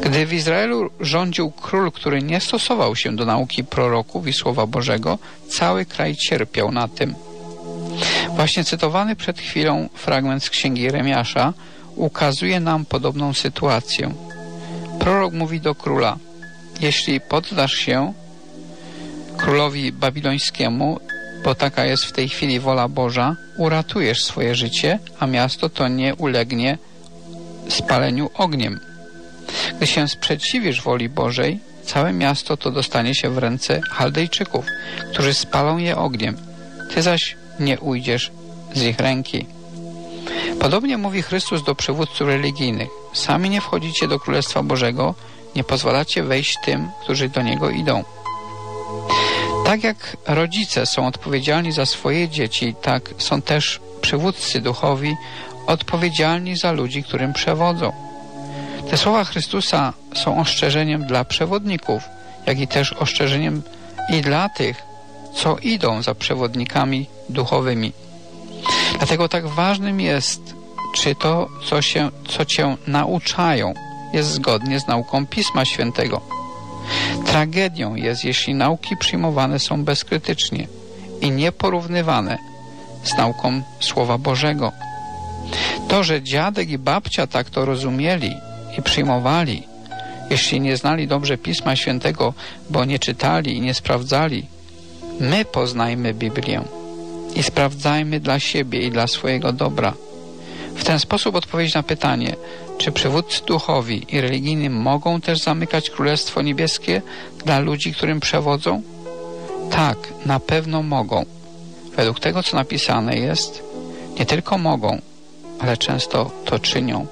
Speaker 3: Gdy w Izraelu rządził król, który nie stosował się do nauki proroków i Słowa Bożego, cały kraj cierpiał na tym. Właśnie cytowany przed chwilą fragment z księgi Jeremiasza ukazuje nam podobną sytuację. Prorok mówi do króla: jeśli poddasz się królowi babilońskiemu, bo taka jest w tej chwili wola Boża, uratujesz swoje życie, a miasto to nie ulegnie spaleniu ogniem. Gdy się sprzeciwisz woli Bożej, całe miasto to dostanie się w ręce Chaldejczyków, którzy spalą je ogniem. Ty zaś nie ujdziesz z ich ręki. Podobnie mówi Chrystus do przywódców religijnych. Sami nie wchodzicie do Królestwa Bożego, nie pozwalacie wejść tym, którzy do Niego idą. Tak jak rodzice są odpowiedzialni za swoje dzieci, tak są też przywódcy duchowi odpowiedzialni za ludzi, którym przewodzą. Te słowa Chrystusa są ostrzeżeniem dla przewodników, jak i też ostrzeżeniem i dla tych, co idą za przewodnikami duchowymi. Dlatego tak ważnym jest, czy to, co cię nauczają, jest zgodnie z nauką Pisma Świętego. Tragedią jest, jeśli nauki przyjmowane są bezkrytycznie i nieporównywane z nauką Słowa Bożego. To, że dziadek i babcia tak to rozumieli i przyjmowali, jeśli nie znali dobrze Pisma Świętego, bo nie czytali i nie sprawdzali, my poznajmy Biblię i sprawdzajmy dla siebie i dla swojego dobra. W ten sposób odpowiedź na pytanie, czy przywódcy duchowi i religijni mogą też zamykać Królestwo Niebieskie dla ludzi, którym przewodzą? Tak, na pewno mogą. Według tego, co napisane jest, nie tylko mogą, ale często to czynią.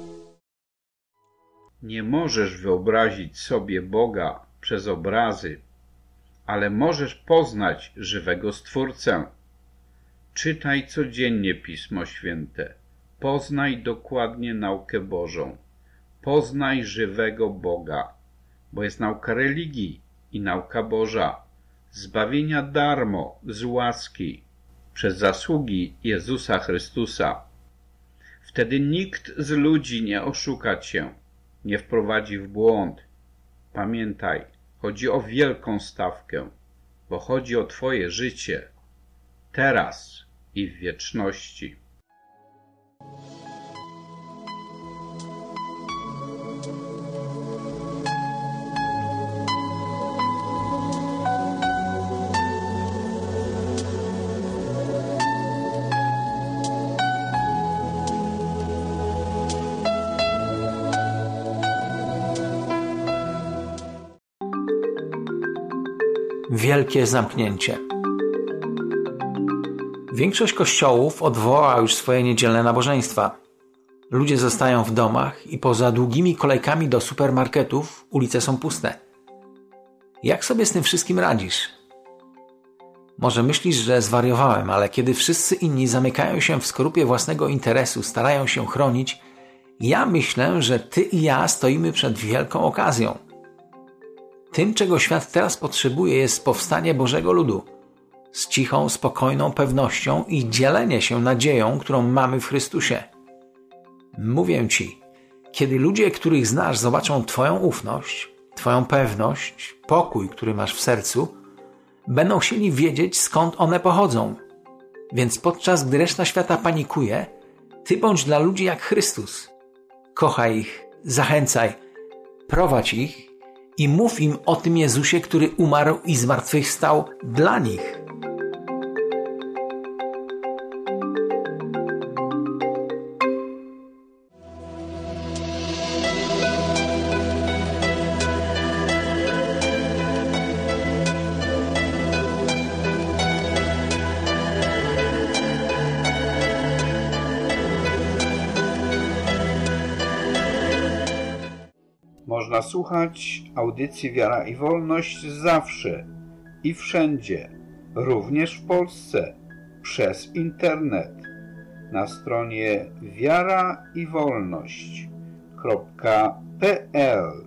Speaker 15: Nie możesz wyobrazić sobie Boga przez obrazy, ale możesz poznać żywego Stwórcę. Czytaj codziennie Pismo Święte. Poznaj dokładnie naukę Bożą. Poznaj żywego Boga, bo jest nauka religii i nauka Boża, zbawienia darmo, z łaski, przez zasługi Jezusa Chrystusa. Wtedy nikt z ludzi nie oszuka cię, nie wprowadzi w błąd. Pamiętaj, chodzi o wielką stawkę, bo chodzi o twoje życie, teraz i w wieczności.
Speaker 6: Wielkie zamknięcie. Większość kościołów odwołała już swoje niedzielne nabożeństwa. Ludzie zostają w domach i poza długimi kolejkami do supermarketów ulice są puste. Jak sobie z tym wszystkim radzisz? Może myślisz, że zwariowałem, ale kiedy wszyscy inni zamykają się w skorupie własnego interesu, starają się chronić, ja myślę, że ty i ja stoimy przed wielką okazją. Tym, czego świat teraz potrzebuje, jest powstanie Bożego ludu z cichą, spokojną pewnością i dzielenie się nadzieją, którą mamy w Chrystusie. Mówię ci, kiedy ludzie, których znasz, zobaczą twoją ufność, twoją pewność, pokój, który masz w sercu, będą chcieli wiedzieć, skąd one pochodzą. Więc podczas gdy reszta świata panikuje, ty bądź dla ludzi jak Chrystus. Kochaj ich, zachęcaj, prowadź ich i mów im o tym Jezusie, który umarł i zmartwychwstał dla nich.
Speaker 15: Można słuchać audycji Wiara i Wolność zawsze i wszędzie, również w Polsce, przez internet, na stronie wiaraiwolność.pl.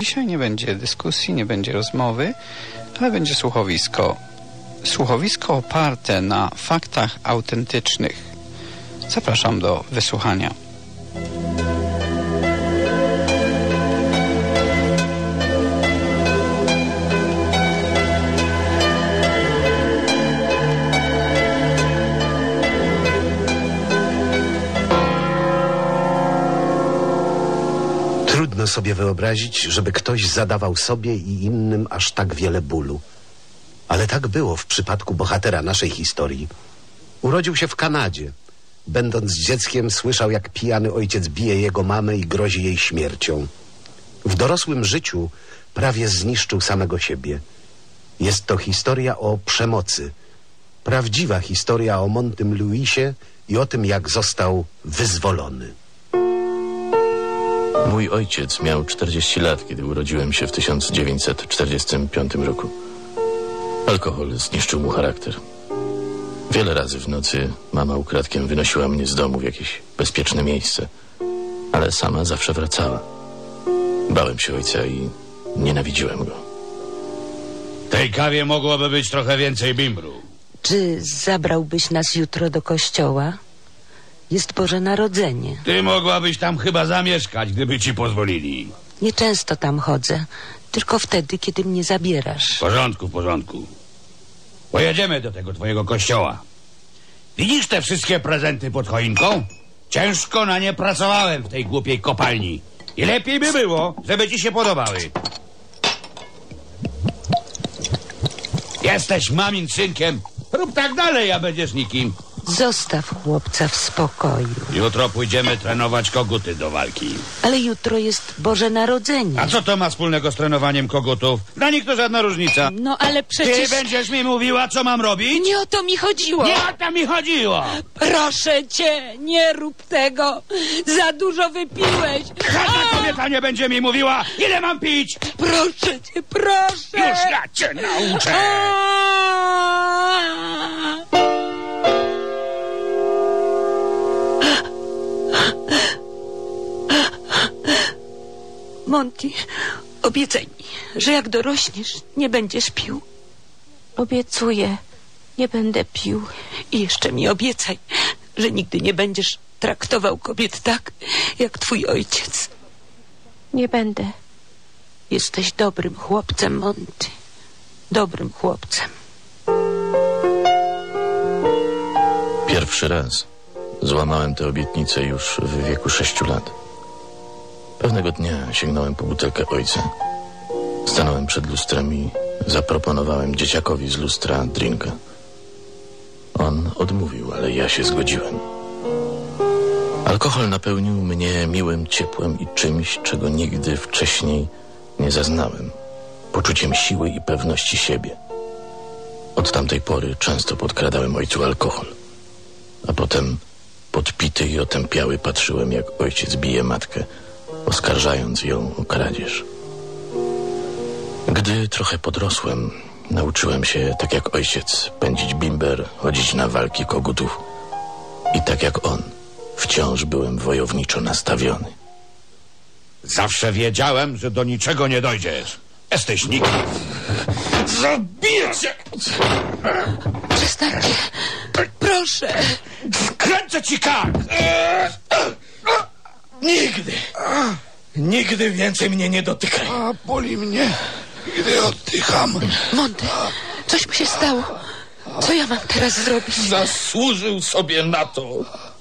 Speaker 3: Dzisiaj nie będzie dyskusji, nie będzie rozmowy, ale będzie słuchowisko. Słuchowisko oparte na faktach autentycznych. Zapraszam do wysłuchania.
Speaker 16: Trudno sobie wyobrazić, żeby ktoś zadawał sobie i innym aż tak wiele bólu. Ale tak było w przypadku bohatera naszej historii. Urodził się w Kanadzie. Będąc dzieckiem, słyszał, jak pijany ojciec bije jego mamę i grozi jej śmiercią. W dorosłym życiu prawie zniszczył samego siebie. Jest to historia o przemocy. Prawdziwa historia o Montym Louisie i o tym, jak został wyzwolony.
Speaker 17: Mój ojciec miał 40 lat, kiedy urodziłem się w 1945 roku. Alkohol zniszczył mu charakter. Wiele razy w nocy mama ukradkiem wynosiła mnie z domu w jakieś bezpieczne miejsce, ale sama zawsze wracała. Bałem się ojca i nienawidziłem go.
Speaker 18: W tej kawie mogłoby być trochę więcej bimbru.
Speaker 19: Czy zabrałbyś nas jutro do kościoła? Jest Boże Narodzenie.
Speaker 18: Ty mogłabyś tam chyba zamieszkać, gdyby ci pozwolili.
Speaker 19: Nieczęsto tam chodzę, tylko wtedy, kiedy mnie zabierasz.
Speaker 18: W porządku, w porządku. Pojedziemy do tego twojego kościoła. Widzisz te wszystkie prezenty pod choinką? Ciężko na nie pracowałem w tej głupiej kopalni. I lepiej by było, żeby ci się podobały. Jesteś mamin synkiem. Rób tak dalej, a będziesz nikim.
Speaker 19: Zostaw chłopca w spokoju.
Speaker 18: Jutro pójdziemy trenować koguty do walki.
Speaker 19: Ale jutro jest Boże Narodzenie.
Speaker 18: A co to ma wspólnego z trenowaniem kogutów? Dla nich to żadna różnica.
Speaker 19: No ale przecież...
Speaker 18: Ty będziesz mi mówiła, co mam robić?
Speaker 19: Nie o to mi chodziło.
Speaker 18: Nie o to mi chodziło.
Speaker 19: Proszę cię, nie rób tego. Za dużo wypiłeś.
Speaker 18: Żadna kobieta nie będzie mi mówiła, ile mam pić.
Speaker 19: Proszę cię, proszę.
Speaker 18: Już ja cię nauczę.
Speaker 19: Monty, obiecaj mi, że jak dorośniesz, nie będziesz pił.
Speaker 20: Obiecuję, nie będę pił.
Speaker 19: I jeszcze mi obiecaj, że nigdy nie będziesz traktował kobiet tak, jak twój ojciec.
Speaker 20: Nie będę.
Speaker 19: Jesteś dobrym chłopcem, Monty. Dobrym chłopcem.
Speaker 17: Pierwszy raz złamałem tę obietnicę już w wieku 6 lat. Pewnego dnia sięgnąłem po butelkę ojca. Stanąłem przed lustrem i zaproponowałem dzieciakowi z lustra drinka. On odmówił, ale ja się zgodziłem. Alkohol napełnił mnie miłym ciepłem i czymś, czego nigdy wcześniej nie zaznałem. Poczuciem siły i pewności siebie. Od tamtej pory często podkradałem ojcu alkohol. A potem, podpity i otępiały, patrzyłem, jak ojciec bije matkę, oskarżając ją o kradzież. Gdy trochę podrosłem, nauczyłem się, tak jak ojciec, pędzić bimber, chodzić na walki kogutów. I tak jak on, wciąż byłem wojowniczo nastawiony.
Speaker 18: Zawsze wiedziałem, że do niczego nie dojdziesz. Jesteś nikim. Zabiję cię!
Speaker 19: Przestańcie. Proszę.
Speaker 18: Skręcę ci kark! Nigdy! Nigdy więcej mnie nie dotykaj. Boli mnie, gdy oddycham.
Speaker 19: Monty, coś mu się stało. Co ja mam teraz zrobić?
Speaker 18: Zasłużył sobie na to.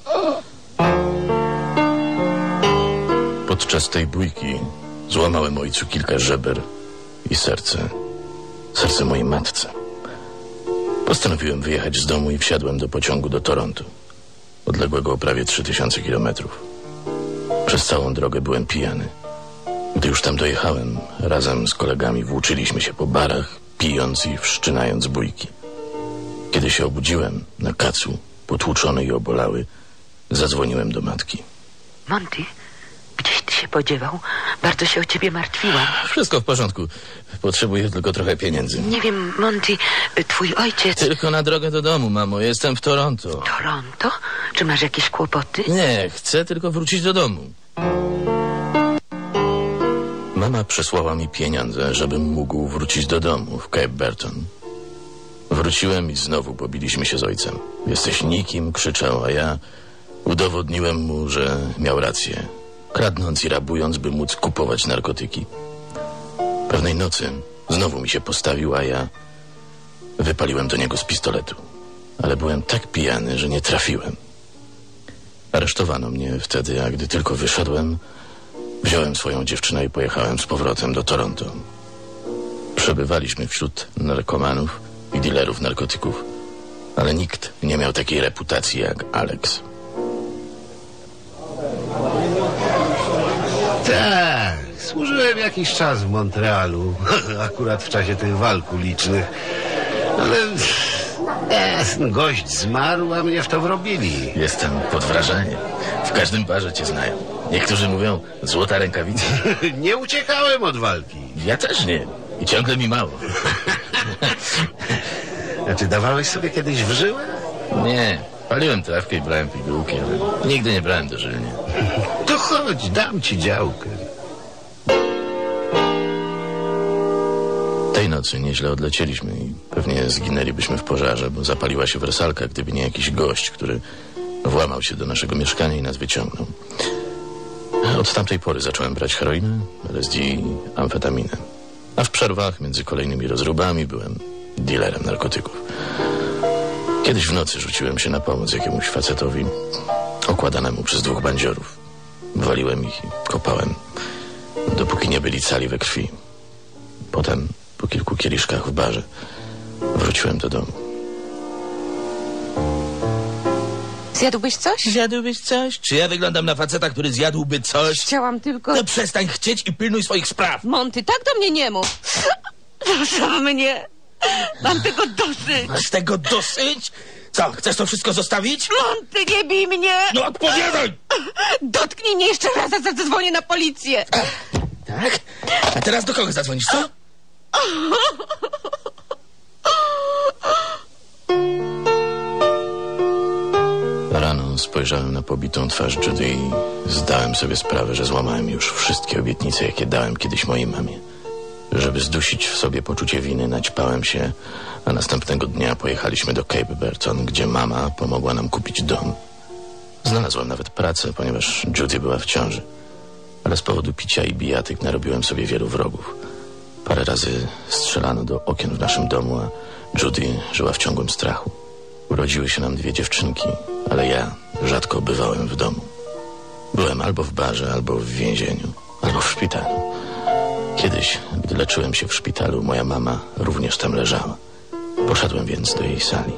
Speaker 17: Podczas tej bójki złamałem ojcu kilka żeber i serce. Serce mojej matce. Postanowiłem wyjechać z domu i wsiadłem do pociągu do Toronto, odległego o prawie 3000 kilometrów. Przez całą drogę byłem pijany. Gdy już tam dojechałem, razem z kolegami włóczyliśmy się po barach, pijąc i wszczynając bójki. Kiedy się obudziłem na kacu, potłuczony i obolały, zadzwoniłem do matki.
Speaker 19: Monty, gdzieś ty się podziewał? Bardzo się o ciebie martwiłam.
Speaker 17: Wszystko w porządku. Potrzebuję tylko trochę pieniędzy.
Speaker 19: Nie wiem, Monty, twój ojciec...
Speaker 17: Tylko na drogę do domu, mamo. Jestem w Toronto.
Speaker 19: Toronto? Czy masz jakieś kłopoty?
Speaker 17: Nie, chcę tylko wrócić do domu. Mama przysłała mi pieniądze, żebym mógł wrócić do domu w Cape Breton. Wróciłem i znowu pobiliśmy się z ojcem. Jesteś nikim, krzyczał, a ja udowodniłem mu, że miał rację, kradnąc i rabując, by móc kupować narkotyki. Pewnej nocy znowu mi się postawił, a ja wypaliłem do niego z pistoletu. Ale byłem tak pijany, że nie trafiłem. Aresztowano mnie wtedy, a gdy tylko wyszedłem, wziąłem swoją dziewczynę i pojechałem z powrotem do Toronto. Przebywaliśmy wśród narkomanów i dealerów narkotyków, ale nikt nie miał takiej reputacji jak Alex.
Speaker 16: Tak, służyłem jakiś czas w Montrealu, akurat w czasie tych walk ulicznych, ale gość zmarł, a mnie w to wrobili.
Speaker 17: Jestem pod wrażeniem. W każdym barze cię znają. Niektórzy mówią, złota rękawica.
Speaker 16: Nie uciekałem od walki.
Speaker 17: Ja też nie. I ciągle mi mało.
Speaker 16: A ty dawałeś sobie kiedyś w żyłę?
Speaker 17: Nie. Paliłem trawkę i brałem pigułki, ale nigdy nie brałem dożylnie.
Speaker 16: To chodź, dam ci działkę.
Speaker 17: Tej nocy nieźle odlecieliśmy i pewnie zginęlibyśmy w pożarze, bo zapaliła się wersalka, gdyby nie jakiś gość, który włamał się do naszego mieszkania i nas wyciągnął. Od tamtej pory zacząłem brać heroinę, LSD i amfetaminę. A w przerwach między kolejnymi rozróbami byłem dealerem narkotyków. Kiedyś w nocy rzuciłem się na pomoc jakiemuś facetowi okładanemu przez 2 bandziorów. Waliłem ich i kopałem, dopóki nie byli cali we krwi. Potem, po kilku kieliszkach w barze, wróciłem do domu.
Speaker 19: Zjadłbyś coś?
Speaker 18: Zjadłbyś coś? Czy ja wyglądam na faceta, który zjadłby coś?
Speaker 19: Chciałam tylko...
Speaker 18: No przestań chcieć i pilnuj swoich spraw.
Speaker 19: Monty, tak do mnie nie mów. Zostaw mnie. Mam tego dosyć.
Speaker 18: Masz tego dosyć? Co, chcesz to wszystko zostawić?
Speaker 19: Monty, nie bij mnie.
Speaker 18: No odpowiadaj!
Speaker 19: Dotknij mnie jeszcze raz, a zadzwonię na policję.
Speaker 18: Tak? A teraz do kogo zadzwonisz, co?
Speaker 17: Rano spojrzałem na pobitą twarz Judy i zdałem sobie sprawę, że złamałem już wszystkie obietnice, jakie dałem kiedyś mojej mamie. Żeby zdusić w sobie poczucie winy, naćpałem się, a następnego dnia pojechaliśmy do Cape Breton, gdzie mama pomogła nam kupić dom. Znalazłem nawet pracę, ponieważ Judy była w ciąży. Ale z powodu picia i bijatyk narobiłem sobie wielu wrogów. Parę razy strzelano do okien w naszym domu, a Judy żyła w ciągłym strachu. Urodziły się nam 2 dziewczynki, ale ja rzadko bywałem w domu. Byłem albo w barze, albo w więzieniu, albo w szpitalu. Kiedyś, gdy leczyłem się w szpitalu, moja mama również tam leżała. Poszedłem więc do jej sali.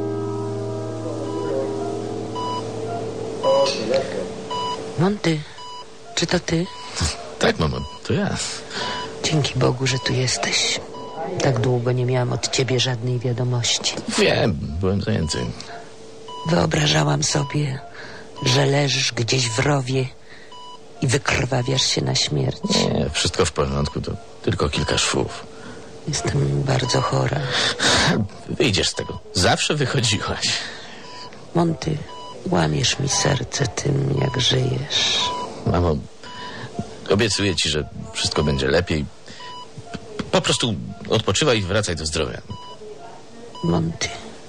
Speaker 19: Monty, czy to ty?
Speaker 17: Tak, mamo, to ja.
Speaker 19: Dzięki Bogu, że tu jesteś. Tak długo nie miałam od ciebie żadnej wiadomości.
Speaker 17: Wiem, byłem zajęty.
Speaker 19: Wyobrażałam sobie, że leżysz gdzieś w rowie i wykrwawiasz się na śmierć.
Speaker 17: Nie, wszystko w porządku, to tylko kilka szwów.
Speaker 19: Jestem bardzo chora.
Speaker 17: Wyjdziesz z tego. Zawsze wychodziłaś.
Speaker 19: Monty, łamiesz mi serce tym, jak żyjesz.
Speaker 17: Mamo, obiecuję ci, że wszystko będzie lepiej. Po prostu odpoczywaj i wracaj do zdrowia.
Speaker 19: Monty,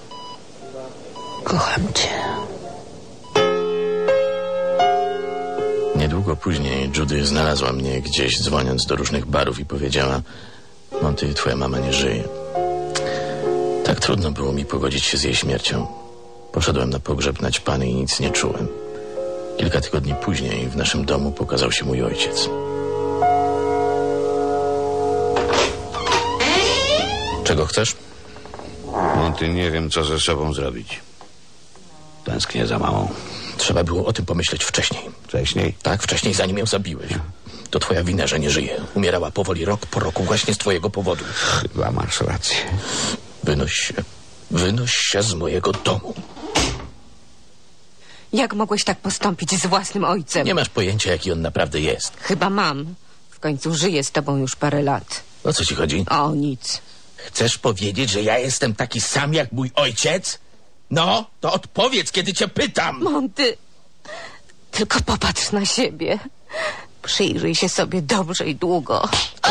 Speaker 19: kocham cię.
Speaker 17: Niedługo później Judy znalazła mnie gdzieś, dzwoniąc do różnych barów i powiedziała: Monty, twoja mama nie żyje. Tak trudno było mi pogodzić się z jej śmiercią. Poszedłem na pogrzeb naćpany i nic nie czułem. Kilka tygodni później w naszym domu pokazał się mój ojciec. Czego chcesz?
Speaker 21: Monty, nie wiem, co ze sobą zrobić. Tęsknię za mamą.
Speaker 17: Trzeba było o tym pomyśleć wcześniej.
Speaker 21: Wcześniej?
Speaker 17: Tak, wcześniej, zanim ją zabiłeś. To twoja wina, że nie żyje. Umierała powoli rok po roku właśnie z twojego powodu.
Speaker 21: Chyba masz rację.
Speaker 17: Wynoś się z mojego domu.
Speaker 19: Jak mogłeś tak postąpić z własnym ojcem?
Speaker 17: Nie masz pojęcia, jaki on naprawdę jest.
Speaker 19: Chyba mam. W końcu żyję z tobą już parę lat.
Speaker 17: O co ci chodzi?
Speaker 19: O nic.
Speaker 18: Chcesz powiedzieć, że ja jestem taki sam jak mój ojciec? No, to odpowiedz, kiedy cię pytam.
Speaker 19: Monty, tylko popatrz na siebie.
Speaker 20: Przyjrzyj się sobie dobrze i długo.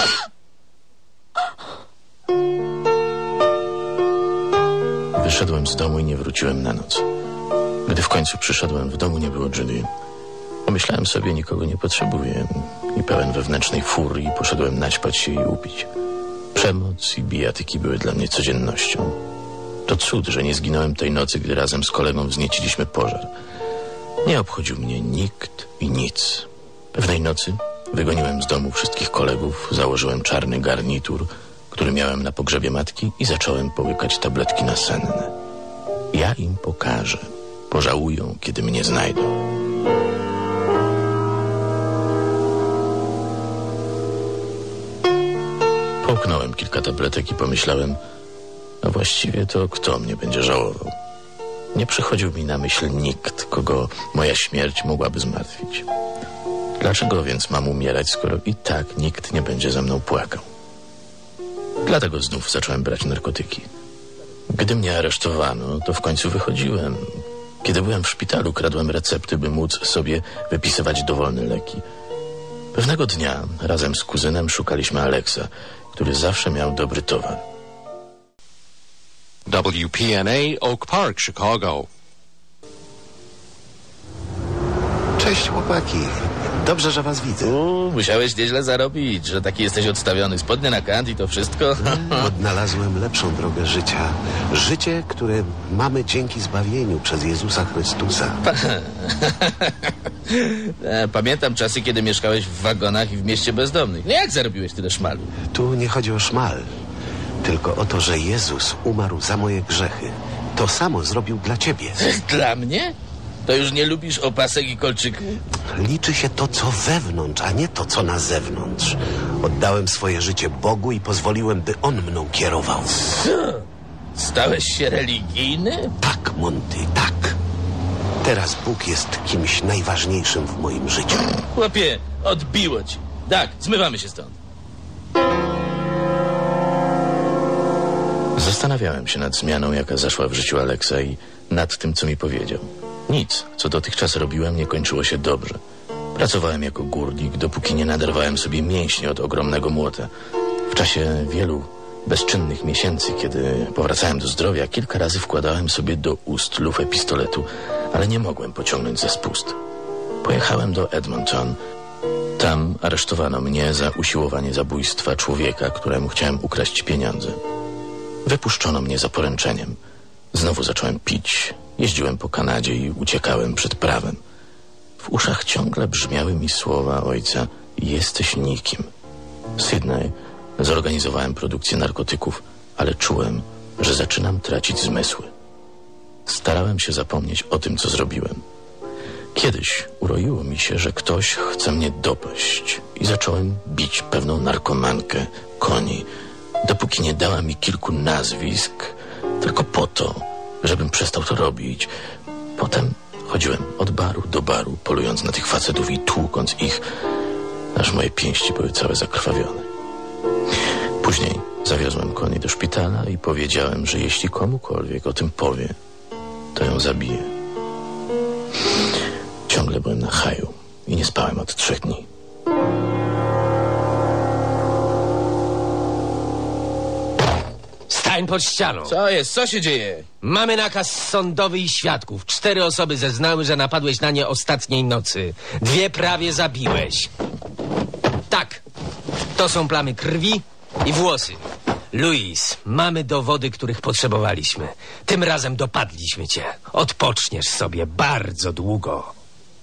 Speaker 17: Wyszedłem z domu i nie wróciłem na noc. Gdy w końcu przyszedłem, w domu nie było Judy. Pomyślałem sobie, nikogo nie potrzebuję i pełen wewnętrznej furii poszedłem naćpać się i upić. Przemoc i bijatyki były dla mnie codziennością. To cud, że nie zginąłem tej nocy, gdy razem z kolegą wznieciliśmy pożar. Nie obchodził mnie nikt i nic. Pewnej nocy wygoniłem z domu wszystkich kolegów, założyłem czarny garnitur, który miałem na pogrzebie matki i zacząłem połykać tabletki nasenne. Ja im pokażę. Pożałują, kiedy mnie znajdą. Połknąłem kilka tabletek i pomyślałem, a właściwie to kto mnie będzie żałował? Nie przychodził mi na myśl nikt, kogo moja śmierć mogłaby zmartwić. Dlaczego więc mam umierać, skoro i tak nikt nie będzie ze mną płakał? Dlatego znów zacząłem brać narkotyki. Gdy mnie aresztowano, to w końcu wychodziłem. Kiedy byłem w szpitalu, kradłem recepty, by móc sobie wypisywać dowolne leki. Pewnego dnia razem z kuzynem szukaliśmy Alexa, który zawsze miał dobry towar.
Speaker 2: WPNA Oak Park, Chicago.
Speaker 16: Cześć chłopaki. Dobrze, że was widzę.
Speaker 17: Musiałeś nieźle zarobić, że taki jesteś odstawiony. Spodnie na kant i to wszystko.
Speaker 16: Odnalazłem lepszą drogę życia. Życie, które mamy dzięki zbawieniu przez Jezusa Chrystusa.
Speaker 17: Pamiętam czasy, kiedy mieszkałeś w wagonach i w mieście bezdomnych. Jak zarobiłeś tyle szmalu?
Speaker 16: Tu nie chodzi o szmal, tylko o to, że Jezus umarł za moje grzechy. To samo zrobił dla ciebie.
Speaker 17: Dla mnie? To już nie lubisz opasek i kolczyków?
Speaker 16: Liczy się to, co wewnątrz, a nie to, co na zewnątrz. Oddałem swoje życie Bogu i pozwoliłem, by On mną kierował.
Speaker 17: Co? Stałeś się religijny?
Speaker 16: Tak, Monty, tak. Teraz Bóg jest kimś najważniejszym w moim życiu.
Speaker 17: Chłopie, odbiło ci. Tak, zmywamy się stąd. Zastanawiałem się nad zmianą, jaka zaszła w życiu Alexa i nad tym, co mi powiedział. Nic, co dotychczas robiłem, nie kończyło się dobrze. Pracowałem jako górnik, dopóki nie naderwałem sobie mięśnie od ogromnego młota. W czasie wielu bezczynnych miesięcy, kiedy powracałem do zdrowia, kilka razy wkładałem sobie do ust lufę pistoletu, ale nie mogłem pociągnąć za spust. Pojechałem do Edmonton. Tam aresztowano mnie za usiłowanie zabójstwa człowieka, któremu chciałem ukraść pieniądze. Wypuszczono mnie za poręczeniem. Znowu zacząłem pić. Jeździłem po Kanadzie i uciekałem przed prawem. W uszach ciągle brzmiały mi słowa ojca: jesteś nikim. W Sydney zorganizowałem produkcję narkotyków, ale czułem, że zaczynam tracić zmysły. Starałem się zapomnieć o tym, co zrobiłem. Kiedyś uroiło mi się, że ktoś chce mnie dopaść i zacząłem bić pewną narkomankę, Connie, dopóki nie dała mi kilku nazwisk, tylko po to, żebym przestał to robić. Potem chodziłem od baru do baru, polując na tych facetów i tłukąc ich, aż moje pięści były całe zakrwawione. Później zawiozłem Connie do szpitala i powiedziałem, że jeśli komukolwiek o tym powie, to ją zabiję. Ciągle byłem na haju i nie spałem od 3 dni.
Speaker 1: Stań pod ścianą.
Speaker 17: Co jest? Co się dzieje?
Speaker 1: Mamy nakaz sądowy i świadków. 4 osoby zeznały, że napadłeś na nie ostatniej nocy. 2 prawie zabiłeś. Tak, to są plamy krwi i włosy. Louis, mamy dowody, których potrzebowaliśmy. Tym razem dopadliśmy cię. Odpoczniesz sobie bardzo długo.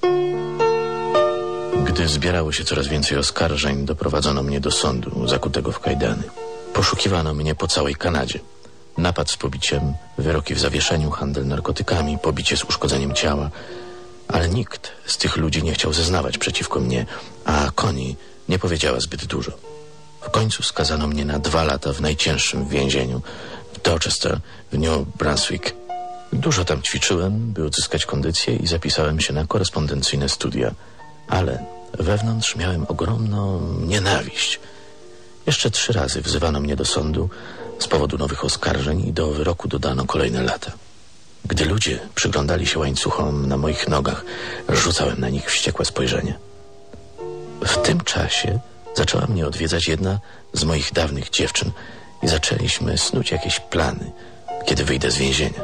Speaker 17: Gdy zbierało się coraz więcej oskarżeń, doprowadzono mnie do sądu, zakutego w kajdany. Poszukiwano mnie po całej Kanadzie. Napad z pobiciem, wyroki w zawieszeniu, handel narkotykami, pobicie z uszkodzeniem ciała. Ale nikt z tych ludzi nie chciał zeznawać przeciwko mnie, a Connie nie powiedziała zbyt dużo. W końcu skazano mnie na 2 lata w najcięższym więzieniu, w Dorchester, w New Brunswick. Dużo tam ćwiczyłem, by uzyskać kondycję i zapisałem się na korespondencyjne studia. Ale wewnątrz miałem ogromną nienawiść. Jeszcze 3 razy wzywano mnie do sądu z powodu nowych oskarżeń i do wyroku dodano kolejne lata. Gdy ludzie przyglądali się łańcuchom na moich nogach, rzucałem na nich wściekłe spojrzenie. W tym czasie zaczęła mnie odwiedzać jedna z moich dawnych dziewczyn i zaczęliśmy snuć jakieś plany, kiedy wyjdę z więzienia.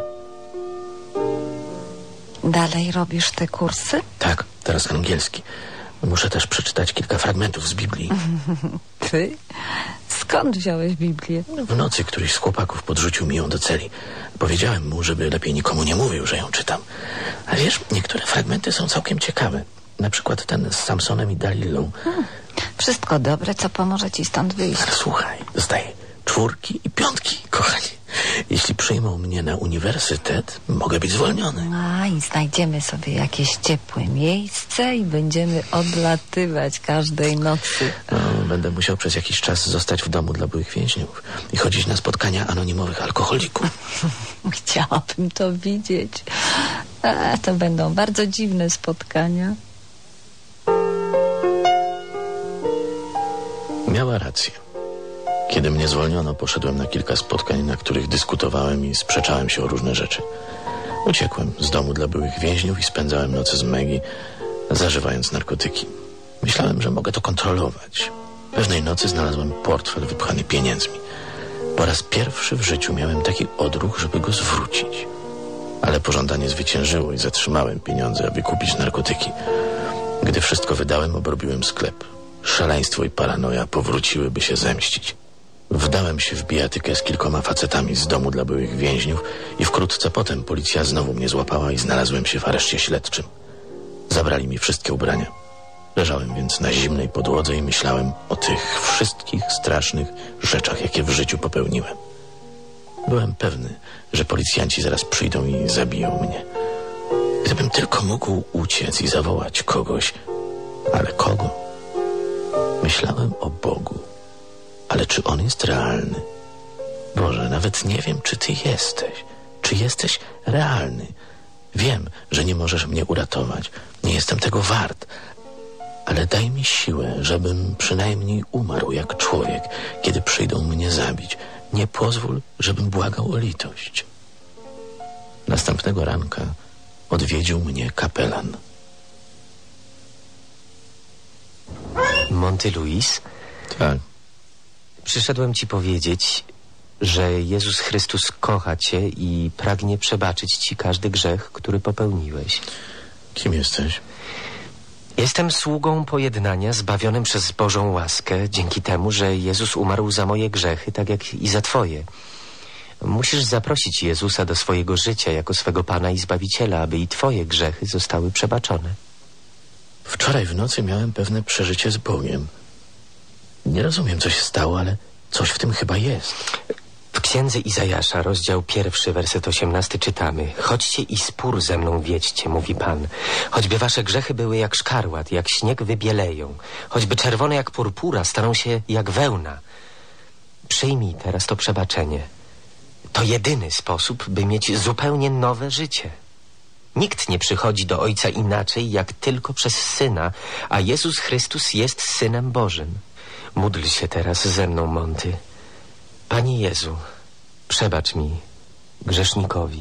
Speaker 20: Dalej robisz te kursy?
Speaker 17: Tak, teraz angielski. Muszę też przeczytać kilka fragmentów z Biblii.
Speaker 20: Ty? Skąd wziąłeś Biblię?
Speaker 17: W nocy któryś z chłopaków podrzucił mi ją do celi. Powiedziałem mu, żeby lepiej nikomu nie mówił, że ją czytam. A wiesz, niektóre fragmenty są całkiem ciekawe. Na przykład ten z Samsonem i Dalilą.
Speaker 20: Wszystko dobre, co pomoże ci stąd wyjść.
Speaker 17: Ale słuchaj, dostaję 4 i 5, kochani. Jeśli przyjmą mnie na uniwersytet, mogę być zwolniony.
Speaker 20: A i znajdziemy sobie jakieś ciepłe miejsce i będziemy odlatywać każdej nocy.
Speaker 17: No, będę musiał przez jakiś czas zostać w domu dla byłych więźniów i chodzić na spotkania anonimowych alkoholików.
Speaker 20: Chciałabym to widzieć. To będą bardzo dziwne spotkania.
Speaker 17: Miała rację. Kiedy mnie zwolniono, poszedłem na kilka spotkań, na których dyskutowałem i sprzeczałem się o różne rzeczy. Uciekłem z domu dla byłych więźniów i spędzałem noce z Maggie, zażywając narkotyki. Myślałem, że mogę to kontrolować. Pewnej nocy znalazłem portfel wypchany pieniędzmi. Po raz pierwszy w życiu miałem taki odruch, żeby go zwrócić. Ale pożądanie zwyciężyło i zatrzymałem pieniądze, aby kupić narkotyki. Gdy wszystko wydałem, obrobiłem sklep. Szaleństwo i paranoja powróciły, by się zemścić. Wdałem się w bijatykę z kilkoma facetami z domu dla byłych więźniów i wkrótce potem policja znowu mnie złapała i znalazłem się w areszcie śledczym. Zabrali mi wszystkie ubrania. Leżałem więc na zimnej podłodze i myślałem o tych wszystkich strasznych rzeczach, jakie w życiu popełniłem. Byłem pewny, że policjanci zaraz przyjdą i zabiją mnie. Gdybym tylko mógł uciec i zawołać kogoś, ale kogo? Myślałem o Bogu. Ale czy On jest realny? Boże, nawet nie wiem, czy Ty jesteś. Czy jesteś realny? Wiem, że nie możesz mnie uratować. Nie jestem tego wart. Ale daj mi siłę, żebym przynajmniej umarł jak człowiek, kiedy przyjdą mnie zabić. Nie pozwól, żebym błagał o litość. Następnego ranka odwiedził mnie kapelan.
Speaker 1: Monty Luis?
Speaker 17: Tak.
Speaker 1: Przyszedłem ci powiedzieć, że Jezus Chrystus kocha cię i pragnie przebaczyć ci każdy grzech, który popełniłeś.
Speaker 17: Kim jesteś?
Speaker 1: Jestem sługą pojednania, zbawionym przez Bożą łaskę, dzięki temu, że Jezus umarł za moje grzechy, tak jak i za twoje. Musisz zaprosić Jezusa do swojego życia jako swego Pana i Zbawiciela, aby i twoje grzechy zostały przebaczone.
Speaker 17: Wczoraj w nocy miałem pewne przeżycie z Bogiem. Nie rozumiem, co się stało, ale coś w tym chyba jest.
Speaker 1: W księdze Izajasza, rozdział 1, werset 18 czytamy: Chodźcie i spór ze mną wiedźcie, mówi Pan. Choćby wasze grzechy były jak szkarłat, jak śnieg wybieleją. Choćby czerwone jak purpura, staną się jak wełna. Przyjmij teraz to przebaczenie. To jedyny sposób, by mieć zupełnie nowe życie. Nikt nie przychodzi do Ojca inaczej, jak tylko przez Syna, a Jezus Chrystus jest Synem Bożym. Módl się teraz ze mną, Monty. Panie Jezu, przebacz mi, grzesznikowi.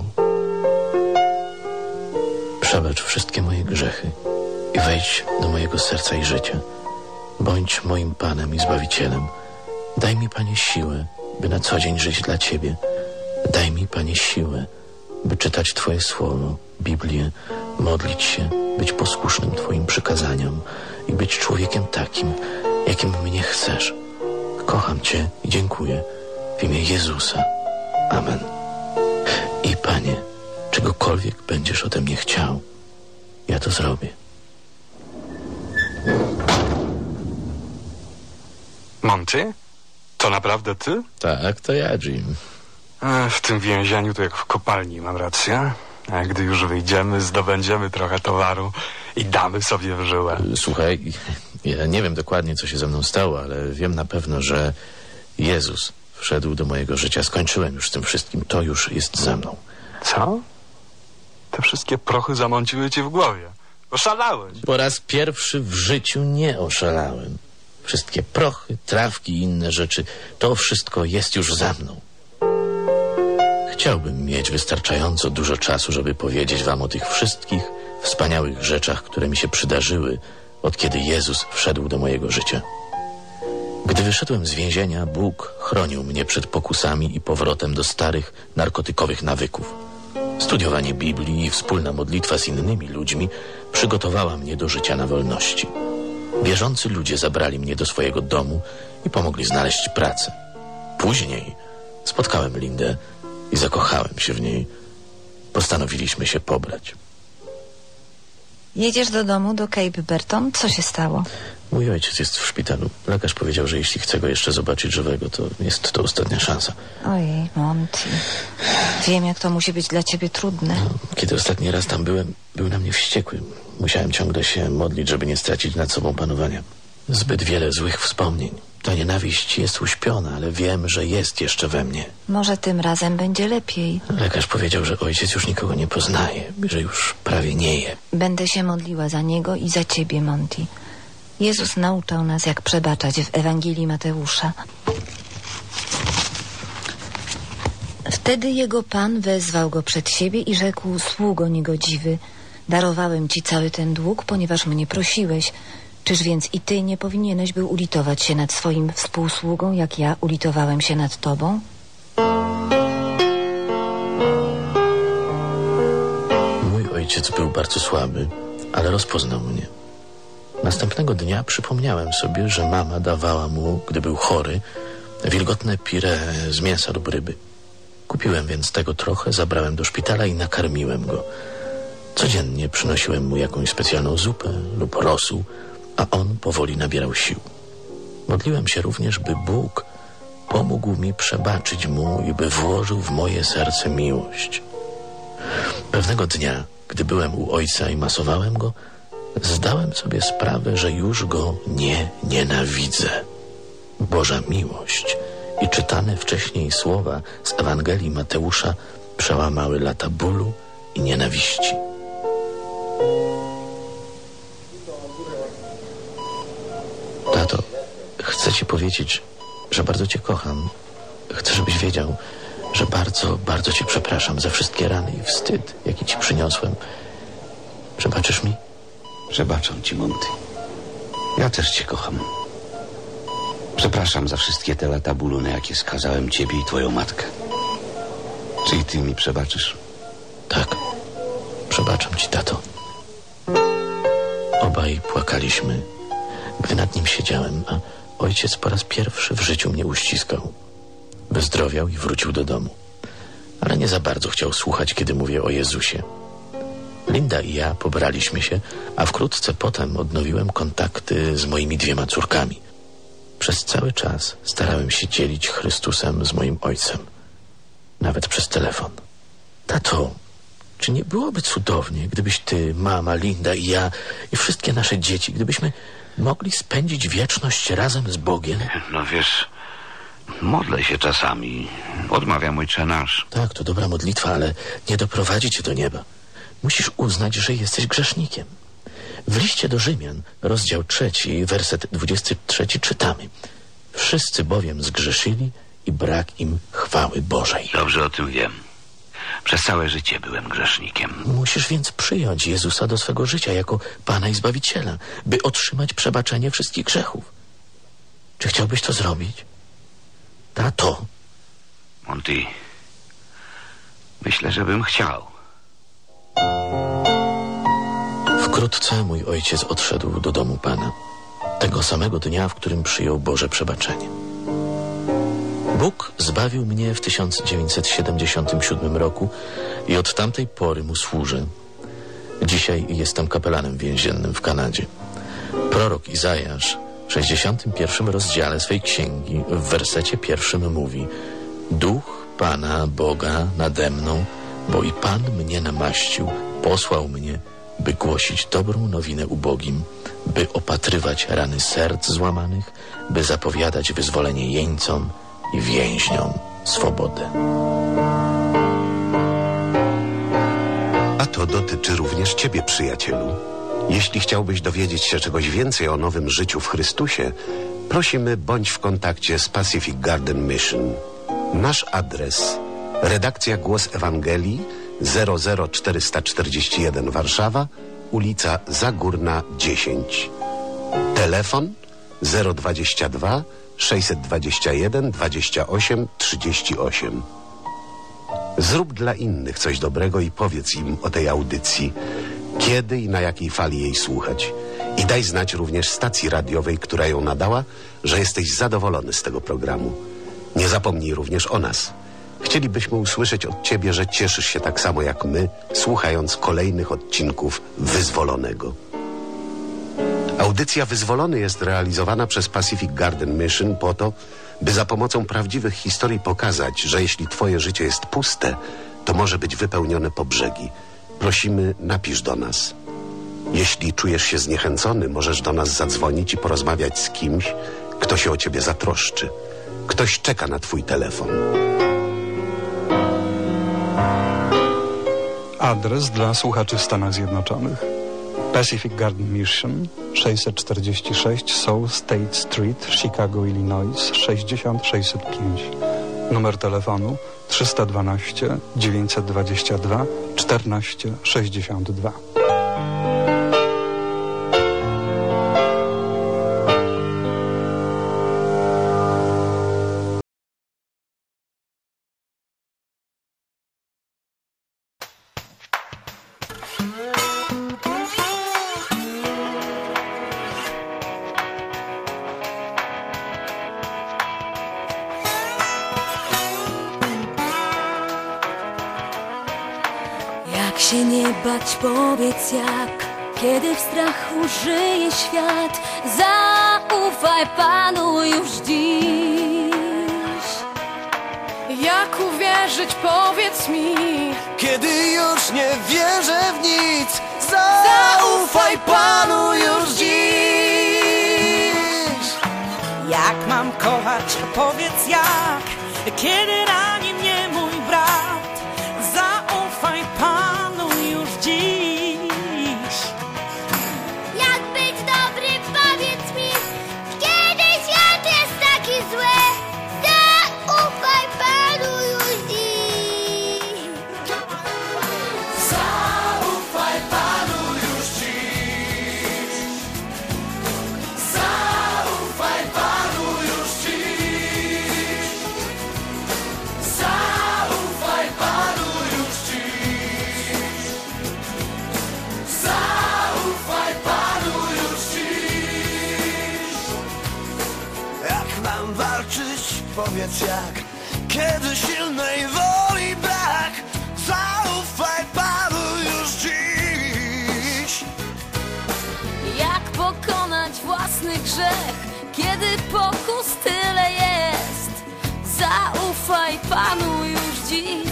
Speaker 17: Przebacz wszystkie moje grzechy i wejdź do mojego serca i życia. Bądź moim Panem i Zbawicielem. Daj mi, Panie, siłę, by na co dzień żyć dla Ciebie. Daj mi, Panie, siłę, by czytać Twoje słowo, Biblię, modlić się, być posłusznym Twoim przykazaniom i być człowiekiem takim, jakim mnie chcesz. Kocham Cię i dziękuję w imię Jezusa. Amen. I Panie, czegokolwiek będziesz ode mnie chciał, ja to zrobię.
Speaker 5: Monty? To naprawdę ty?
Speaker 17: Tak, to ja, Jim.
Speaker 5: W tym więzieniu to jak w kopalni, mam rację. A gdy już wyjdziemy, zdobędziemy trochę towaru i damy sobie w żyłę.
Speaker 17: Słuchaj, ja nie wiem dokładnie, co się ze mną stało, ale wiem na pewno, że Jezus wszedł do mojego życia. Skończyłem już z tym wszystkim. To już jest ze mną.
Speaker 5: Co? Te wszystkie prochy zamąciły ci w głowie. Oszalałeś.
Speaker 17: Po raz pierwszy w życiu nie oszalałem. Wszystkie prochy, trawki i inne rzeczy, to wszystko jest już za mną. Chciałbym mieć wystarczająco dużo czasu, żeby powiedzieć wam o tych wszystkich wspaniałych rzeczach, które mi się przydarzyły od kiedy Jezus wszedł do mojego życia. Gdy wyszedłem z więzienia, Bóg chronił mnie przed pokusami i powrotem do starych, narkotykowych nawyków. Studiowanie Biblii i wspólna modlitwa z innymi ludźmi przygotowała mnie do życia na wolności. Wierzący ludzie zabrali mnie do swojego domu i pomogli znaleźć pracę. Później spotkałem Lindę i zakochałem się w niej. Postanowiliśmy się pobrać.
Speaker 20: Jedziesz do domu, do Cape Breton. Co się stało?
Speaker 17: Mój ojciec jest w szpitalu. Lekarz powiedział, że jeśli chcę go jeszcze zobaczyć żywego, to jest to ostatnia szansa.
Speaker 20: Ojej, Monty. Wiem, jak to musi być dla ciebie trudne.
Speaker 17: Kiedy ostatni raz tam byłem, był na mnie wściekły. Musiałem ciągle się modlić, żeby nie stracić nad sobą panowania. Zbyt wiele złych wspomnień. Ta nienawiść jest uśpiona, ale wiem, że jest jeszcze we mnie.
Speaker 20: Może tym razem będzie lepiej.
Speaker 17: Lekarz powiedział, że ojciec już nikogo nie poznaje, że już prawie nie je.
Speaker 20: Będę się modliła za niego i za ciebie, Monty. Jezus nauczał nas, jak przebaczać w Ewangelii Mateusza. Wtedy jego Pan wezwał go przed siebie i rzekł: sługo niegodziwy, darowałem ci cały ten dług, ponieważ mnie prosiłeś. Czyż więc i ty nie powinieneś był ulitować się nad swoim współsługą, jak ja ulitowałem się nad tobą?
Speaker 17: Mój ojciec był bardzo słaby, ale rozpoznał mnie. Następnego dnia przypomniałem sobie, że mama dawała mu, gdy był chory, wilgotne pire z mięsa lub ryby. Kupiłem więc tego trochę, zabrałem do szpitala i nakarmiłem go. Codziennie przynosiłem mu jakąś specjalną zupę lub rosół, a on powoli nabierał sił. Modliłem się również, by Bóg pomógł mi przebaczyć mu i by włożył w moje serce miłość. Pewnego dnia, gdy byłem u ojca i masowałem go, zdałem sobie sprawę, że już go nie nienawidzę. Boża miłość i czytane wcześniej słowa z Ewangelii Mateusza przełamały lata bólu i nienawiści. Tato, chcę ci powiedzieć, że bardzo cię kocham. Chcę, żebyś wiedział, że bardzo, bardzo cię przepraszam za wszystkie rany i wstyd, jaki ci przyniosłem. Przebaczysz mi?
Speaker 21: Przebaczam ci, Monty. Ja też cię kocham. Przepraszam za wszystkie te lata bólu, na jakie skazałem ciebie i twoją matkę. Czy i ty mi przebaczysz?
Speaker 17: Tak. Przebaczam ci, tato. Obaj płakaliśmy, gdy nad nim siedziałem, a ojciec po raz pierwszy w życiu mnie uściskał. Wyzdrowiał i wrócił do domu. Ale nie za bardzo chciał słuchać, kiedy mówię o Jezusie. Linda i ja pobraliśmy się, a wkrótce potem odnowiłem kontakty z moimi 2 córkami. Przez cały czas starałem się dzielić Chrystusem z moim ojcem. Nawet przez telefon. Tato, czy nie byłoby cudownie, gdybyś ty, mama, Linda i ja i wszystkie nasze dzieci, gdybyśmy mogli spędzić wieczność razem z Bogiem?
Speaker 21: No wiesz, modlę się czasami. Odmawiam Ojcze Nasz.
Speaker 17: Tak, to dobra modlitwa, ale nie doprowadzi cię do nieba. Musisz uznać, że jesteś grzesznikiem. W liście do Rzymian, rozdział 3, werset 23 czytamy: wszyscy bowiem zgrzeszyli i brak im chwały Bożej.
Speaker 21: Dobrze o tym wiem. Przez całe życie byłem grzesznikiem.
Speaker 17: Musisz więc przyjąć Jezusa do swego życia jako Pana i Zbawiciela, by otrzymać przebaczenie wszystkich grzechów. Czy chciałbyś to zrobić? Tato.
Speaker 21: Monty, myślę, że bym chciał.
Speaker 17: Wkrótce mój ojciec odszedł do domu Pana. Tego samego dnia, w którym przyjął Boże przebaczenie. Bóg zbawił mnie w 1977 roku i od tamtej pory mu służę. Dzisiaj jestem kapelanem więziennym w Kanadzie. Prorok Izajasz w 61 rozdziale swej księgi w wersecie 1 mówi: Duch Pana Boga nade mną, bo i Pan mnie namaścił, posłał mnie, by głosić dobrą nowinę ubogim, by opatrywać rany serc złamanych, by zapowiadać wyzwolenie jeńcom i więźniom swobodę.
Speaker 16: A to dotyczy również ciebie, przyjacielu. Jeśli chciałbyś dowiedzieć się czegoś więcej o nowym życiu w Chrystusie, prosimy, bądź w kontakcie z Pacific Garden Mission. Nasz adres: redakcja Głos Ewangelii, 00441 Warszawa, ulica Zagórna 10. Telefon 022 621 28 38. Zrób dla innych coś dobrego i powiedz im o tej audycji, kiedy i na jakiej fali jej słuchać. I daj znać również stacji radiowej, która ją nadała, że jesteś zadowolony z tego programu. Nie zapomnij również o nas. Chcielibyśmy usłyszeć od ciebie, że cieszysz się tak samo jak my, słuchając kolejnych odcinków Wyzwolonego. Audycja Wyzwolony jest realizowana przez Pacific Garden Mission po to, by za pomocą prawdziwych historii pokazać, że jeśli twoje życie jest puste, to może być wypełnione po brzegi. Prosimy, napisz do nas. Jeśli czujesz się zniechęcony, możesz do nas zadzwonić i porozmawiać z kimś, kto się o ciebie zatroszczy. Ktoś czeka na twój telefon.
Speaker 8: Adres dla słuchaczy w Stanach Zjednoczonych. Pacific Garden Mission, 646 South State Street, Chicago, Illinois, 60605. Numer telefonu 312 922 1462.
Speaker 10: Jak się nie bać, powiedz jak, kiedy w strachu żyje świat. Zaufaj Panu już dziś.
Speaker 14: Jak uwierzyć, powiedz mi, kiedy już nie wierzę w nic. Zaufaj Panu już dziś.
Speaker 22: Jak mam kochać, powiedz jak, kiedy rani mnie mój brat. Zaufaj Panu już dziś.
Speaker 23: Jak być dobry, powiedz mi, kiedy świat jest taki zły. Zaufaj Panu już dziś.
Speaker 14: Zaufaj Panu już dziś. Zaufaj Panu już dziś. Zaufaj Panu już dziś. Zaufaj Panu już dziś. Jak mam walczyć, powiedz jak, kiedy silnej woli brak. Zaufaj Panu już dziś.
Speaker 10: Jak pokonać własny grzech, kiedy pokus tyle jest. Zaufaj Panu już dziś.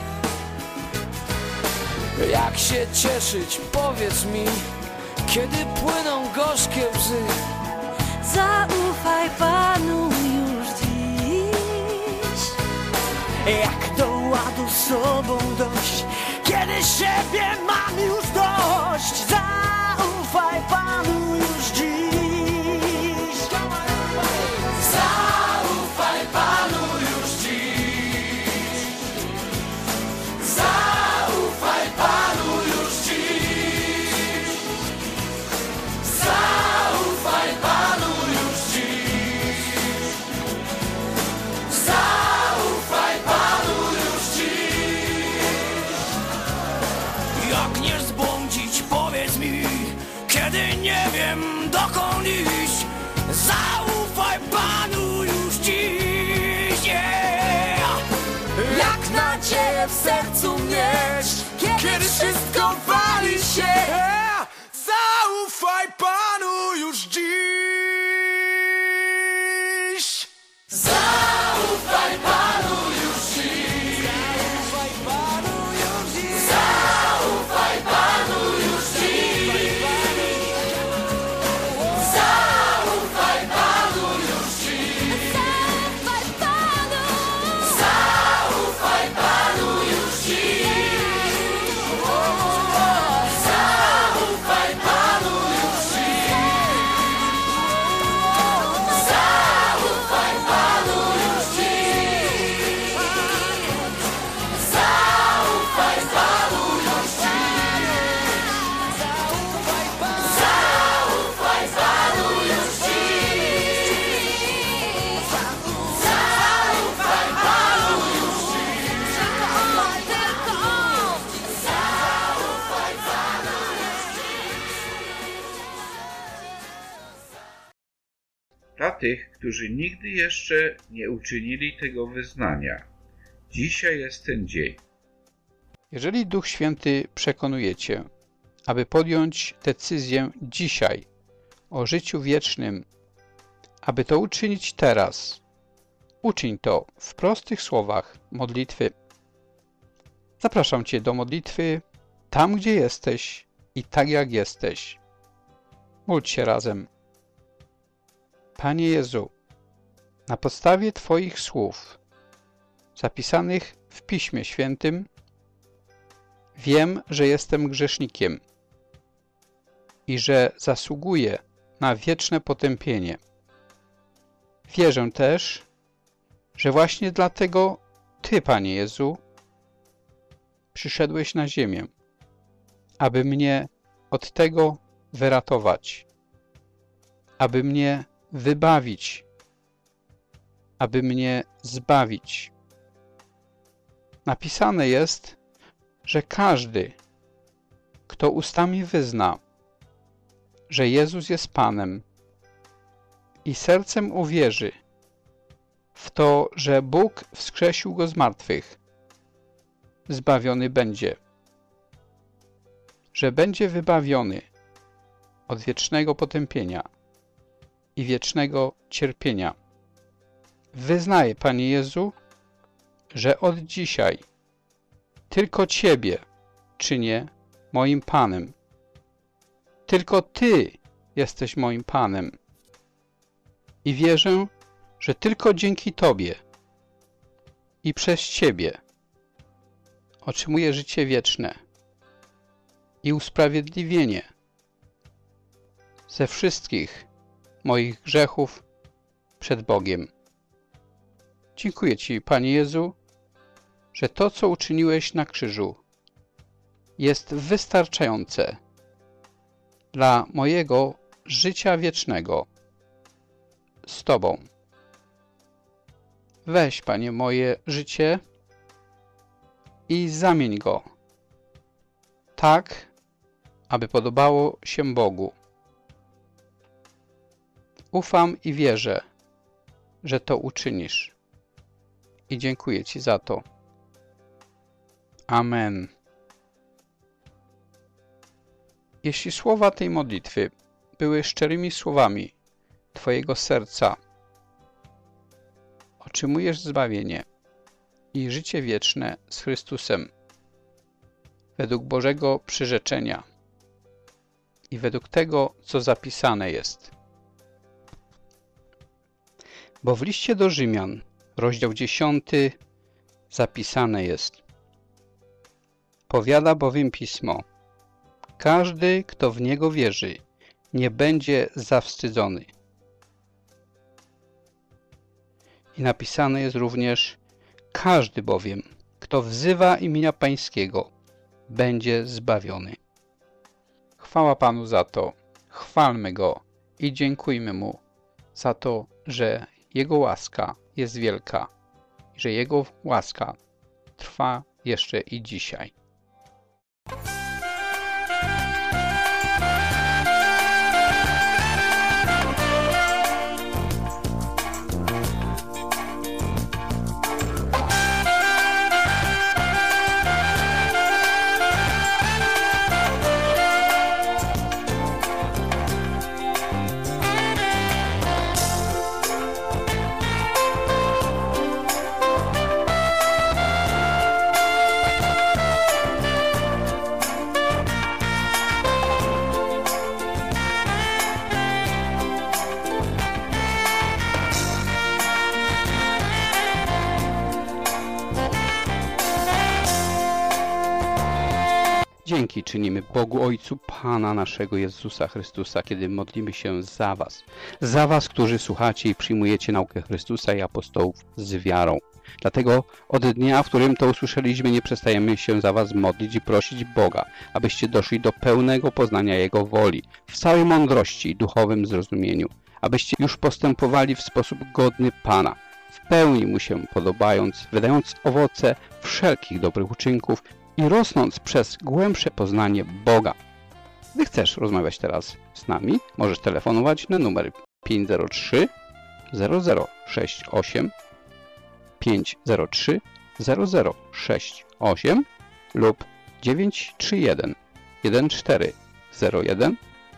Speaker 14: Jak się cieszyć, powiedz mi, kiedy płyną gorzkie łzy.
Speaker 22: Zaufaj Panu już dziś. Jak do ładu z sobą dojść, kiedy siebie mam już dość. Zaufaj Panu już dziś.
Speaker 14: Zaufaj Panu już dziś. Zaufaj Panu już dziś. Zaufaj Panu już dziś. Zaufaj Panu już dziś. Jak nie zbłądzić, powiedz mi, kiedy nie wiem dokąd iść. Zaufaj Panu już dziś.
Speaker 10: Jak nadzieję w sercu mieć, kiedy wszystko wali się.
Speaker 14: Zaufaj Panu już dziś. Zaufaj Panu już dziś. Zaufaj Panu już dziś. Zaufaj Panu już dziś. Zaufaj Panu. Zaufaj Panu już dziś. Zaufaj
Speaker 15: dla tych, którzy nigdy jeszcze nie uczynili tego wyznania. Dzisiaj jest ten dzień.
Speaker 3: Jeżeli Duch Święty przekonuje Cię, aby podjąć decyzję dzisiaj o życiu wiecznym, aby to uczynić teraz, uczyń to w prostych słowach modlitwy. Zapraszam Cię do modlitwy tam, gdzie jesteś i tak jak jesteś. Módl się razem. Panie Jezu, na podstawie Twoich słów zapisanych w Piśmie Świętym wiem, że jestem grzesznikiem i że zasługuję na wieczne potępienie. Wierzę też, że właśnie dlatego Ty, Panie Jezu, przyszedłeś na ziemię, aby mnie od tego wyratować, aby mnie wybawić, aby mnie zbawić. Napisane jest, że każdy, kto ustami wyzna, że Jezus jest Panem i sercem uwierzy w to, że Bóg wskrzesił Go z martwych, zbawiony będzie, że będzie wybawiony od wiecznego potępienia i wiecznego cierpienia. Wyznaję, Panie Jezu, że od dzisiaj tylko Ciebie czynię moim Panem. Tylko Ty jesteś moim Panem. I wierzę, że tylko dzięki Tobie i przez Ciebie otrzymuję życie wieczne i usprawiedliwienie ze wszystkich moich grzechów przed Bogiem. Dziękuję Ci, Panie Jezu, że to, co uczyniłeś na krzyżu, jest wystarczające dla mojego życia wiecznego z Tobą. Weź, Panie, moje życie i zamień go tak, aby podobało się Bogu. Ufam i wierzę, że to uczynisz. I dziękuję Ci za to. Amen. Jeśli słowa tej modlitwy były szczerymi słowami Twojego serca, otrzymujesz zbawienie i życie wieczne z Chrystusem według Bożego przyrzeczenia i według tego, co zapisane jest. Bo w liście do Rzymian, rozdział 10, zapisane jest: powiada bowiem Pismo, każdy, kto w Niego wierzy, nie będzie zawstydzony. I napisane jest również: każdy bowiem, kto wzywa imienia Pańskiego, będzie zbawiony. Chwała Panu za to, chwalmy Go i dziękujmy Mu za to, że Jego łaska jest wielka i że Jego łaska trwa jeszcze i dzisiaj. Dzięki czynimy Bogu Ojcu Pana naszego Jezusa Chrystusa, kiedy modlimy się za Was, którzy słuchacie i przyjmujecie naukę Chrystusa i apostołów z wiarą. Dlatego od dnia, w którym to usłyszeliśmy, nie przestajemy się za Was modlić i prosić Boga, abyście doszli do pełnego poznania Jego woli, w całej mądrości i duchowym zrozumieniu, abyście już postępowali w sposób godny Pana, w pełni Mu się podobając, wydając owoce wszelkich dobrych uczynków i rosnąc przez głębsze poznanie Boga. Gdy chcesz rozmawiać teraz z nami, możesz telefonować na numer 503 0068 503 0068 lub 931 1401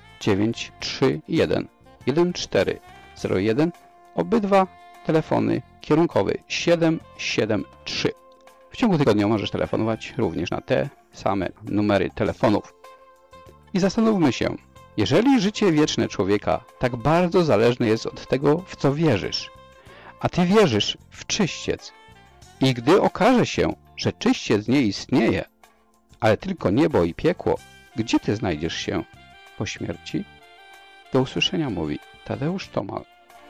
Speaker 3: 931 1401. Obydwa telefony kierunkowy 773. W ciągu tygodnia możesz telefonować również na te same numery telefonów. I zastanówmy się, jeżeli życie wieczne człowieka tak bardzo zależne jest od tego, w co wierzysz, a ty wierzysz w czyściec, i gdy okaże się, że czyściec nie istnieje, ale tylko niebo i piekło, gdzie ty znajdziesz się po śmierci? Do usłyszenia, mówi Tadeusz Tomal.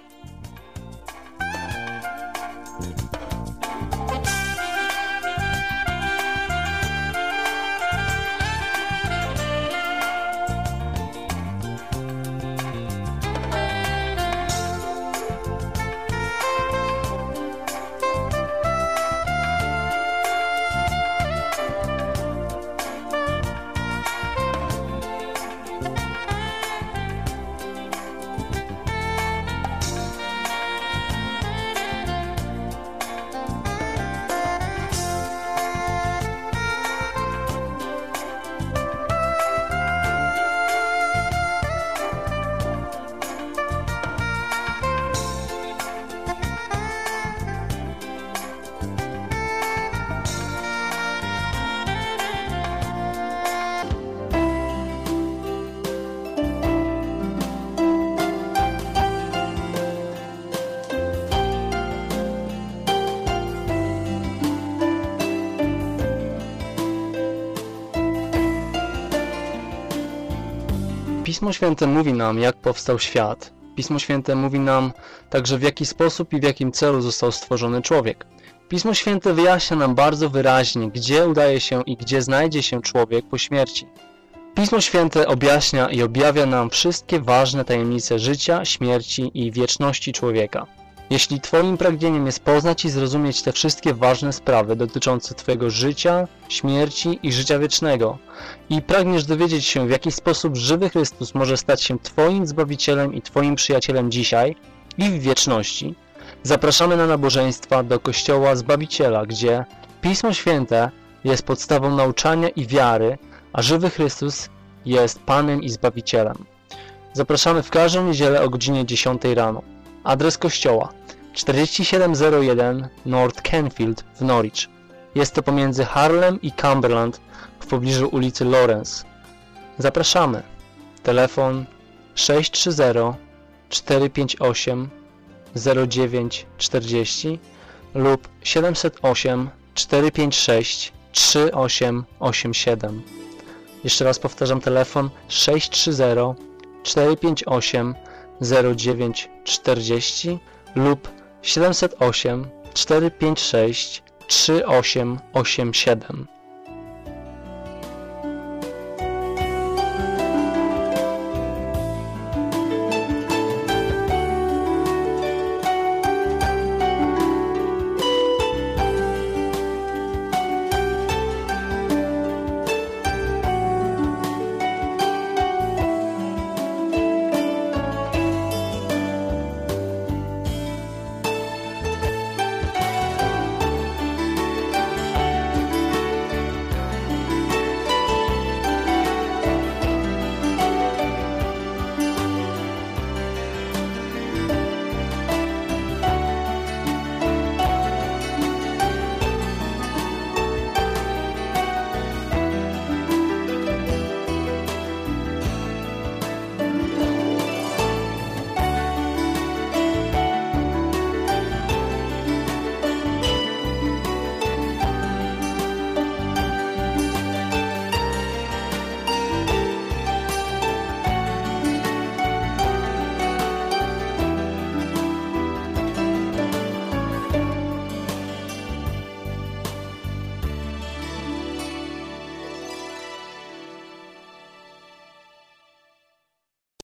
Speaker 4: Pismo Święte mówi nam, jak powstał świat. Pismo Święte mówi nam także, w jaki sposób i w jakim celu został stworzony człowiek. Pismo Święte wyjaśnia nam bardzo wyraźnie, gdzie udaje się i gdzie znajdzie się człowiek po śmierci. Pismo Święte objaśnia i objawia nam wszystkie ważne tajemnice życia, śmierci i wieczności człowieka. Jeśli Twoim pragnieniem jest poznać i zrozumieć te wszystkie ważne sprawy dotyczące Twojego życia, śmierci i życia wiecznego i pragniesz dowiedzieć się, w jaki sposób żywy Chrystus może stać się Twoim Zbawicielem i Twoim przyjacielem dzisiaj i w wieczności, zapraszamy na nabożeństwa do Kościoła Zbawiciela, gdzie Pismo Święte jest podstawą nauczania i wiary, a żywy Chrystus jest Panem i Zbawicielem. Zapraszamy w każdą niedzielę o godzinie 10 rano. Adres kościoła 4701 North Canfield w Norwich. Jest to pomiędzy Harlem i Cumberland w pobliżu ulicy Lawrence. Zapraszamy. Telefon 630 458 0940 lub 708 456 3887. Jeszcze raz powtarzam, telefon 630 458 0940 lub 708 456 3887.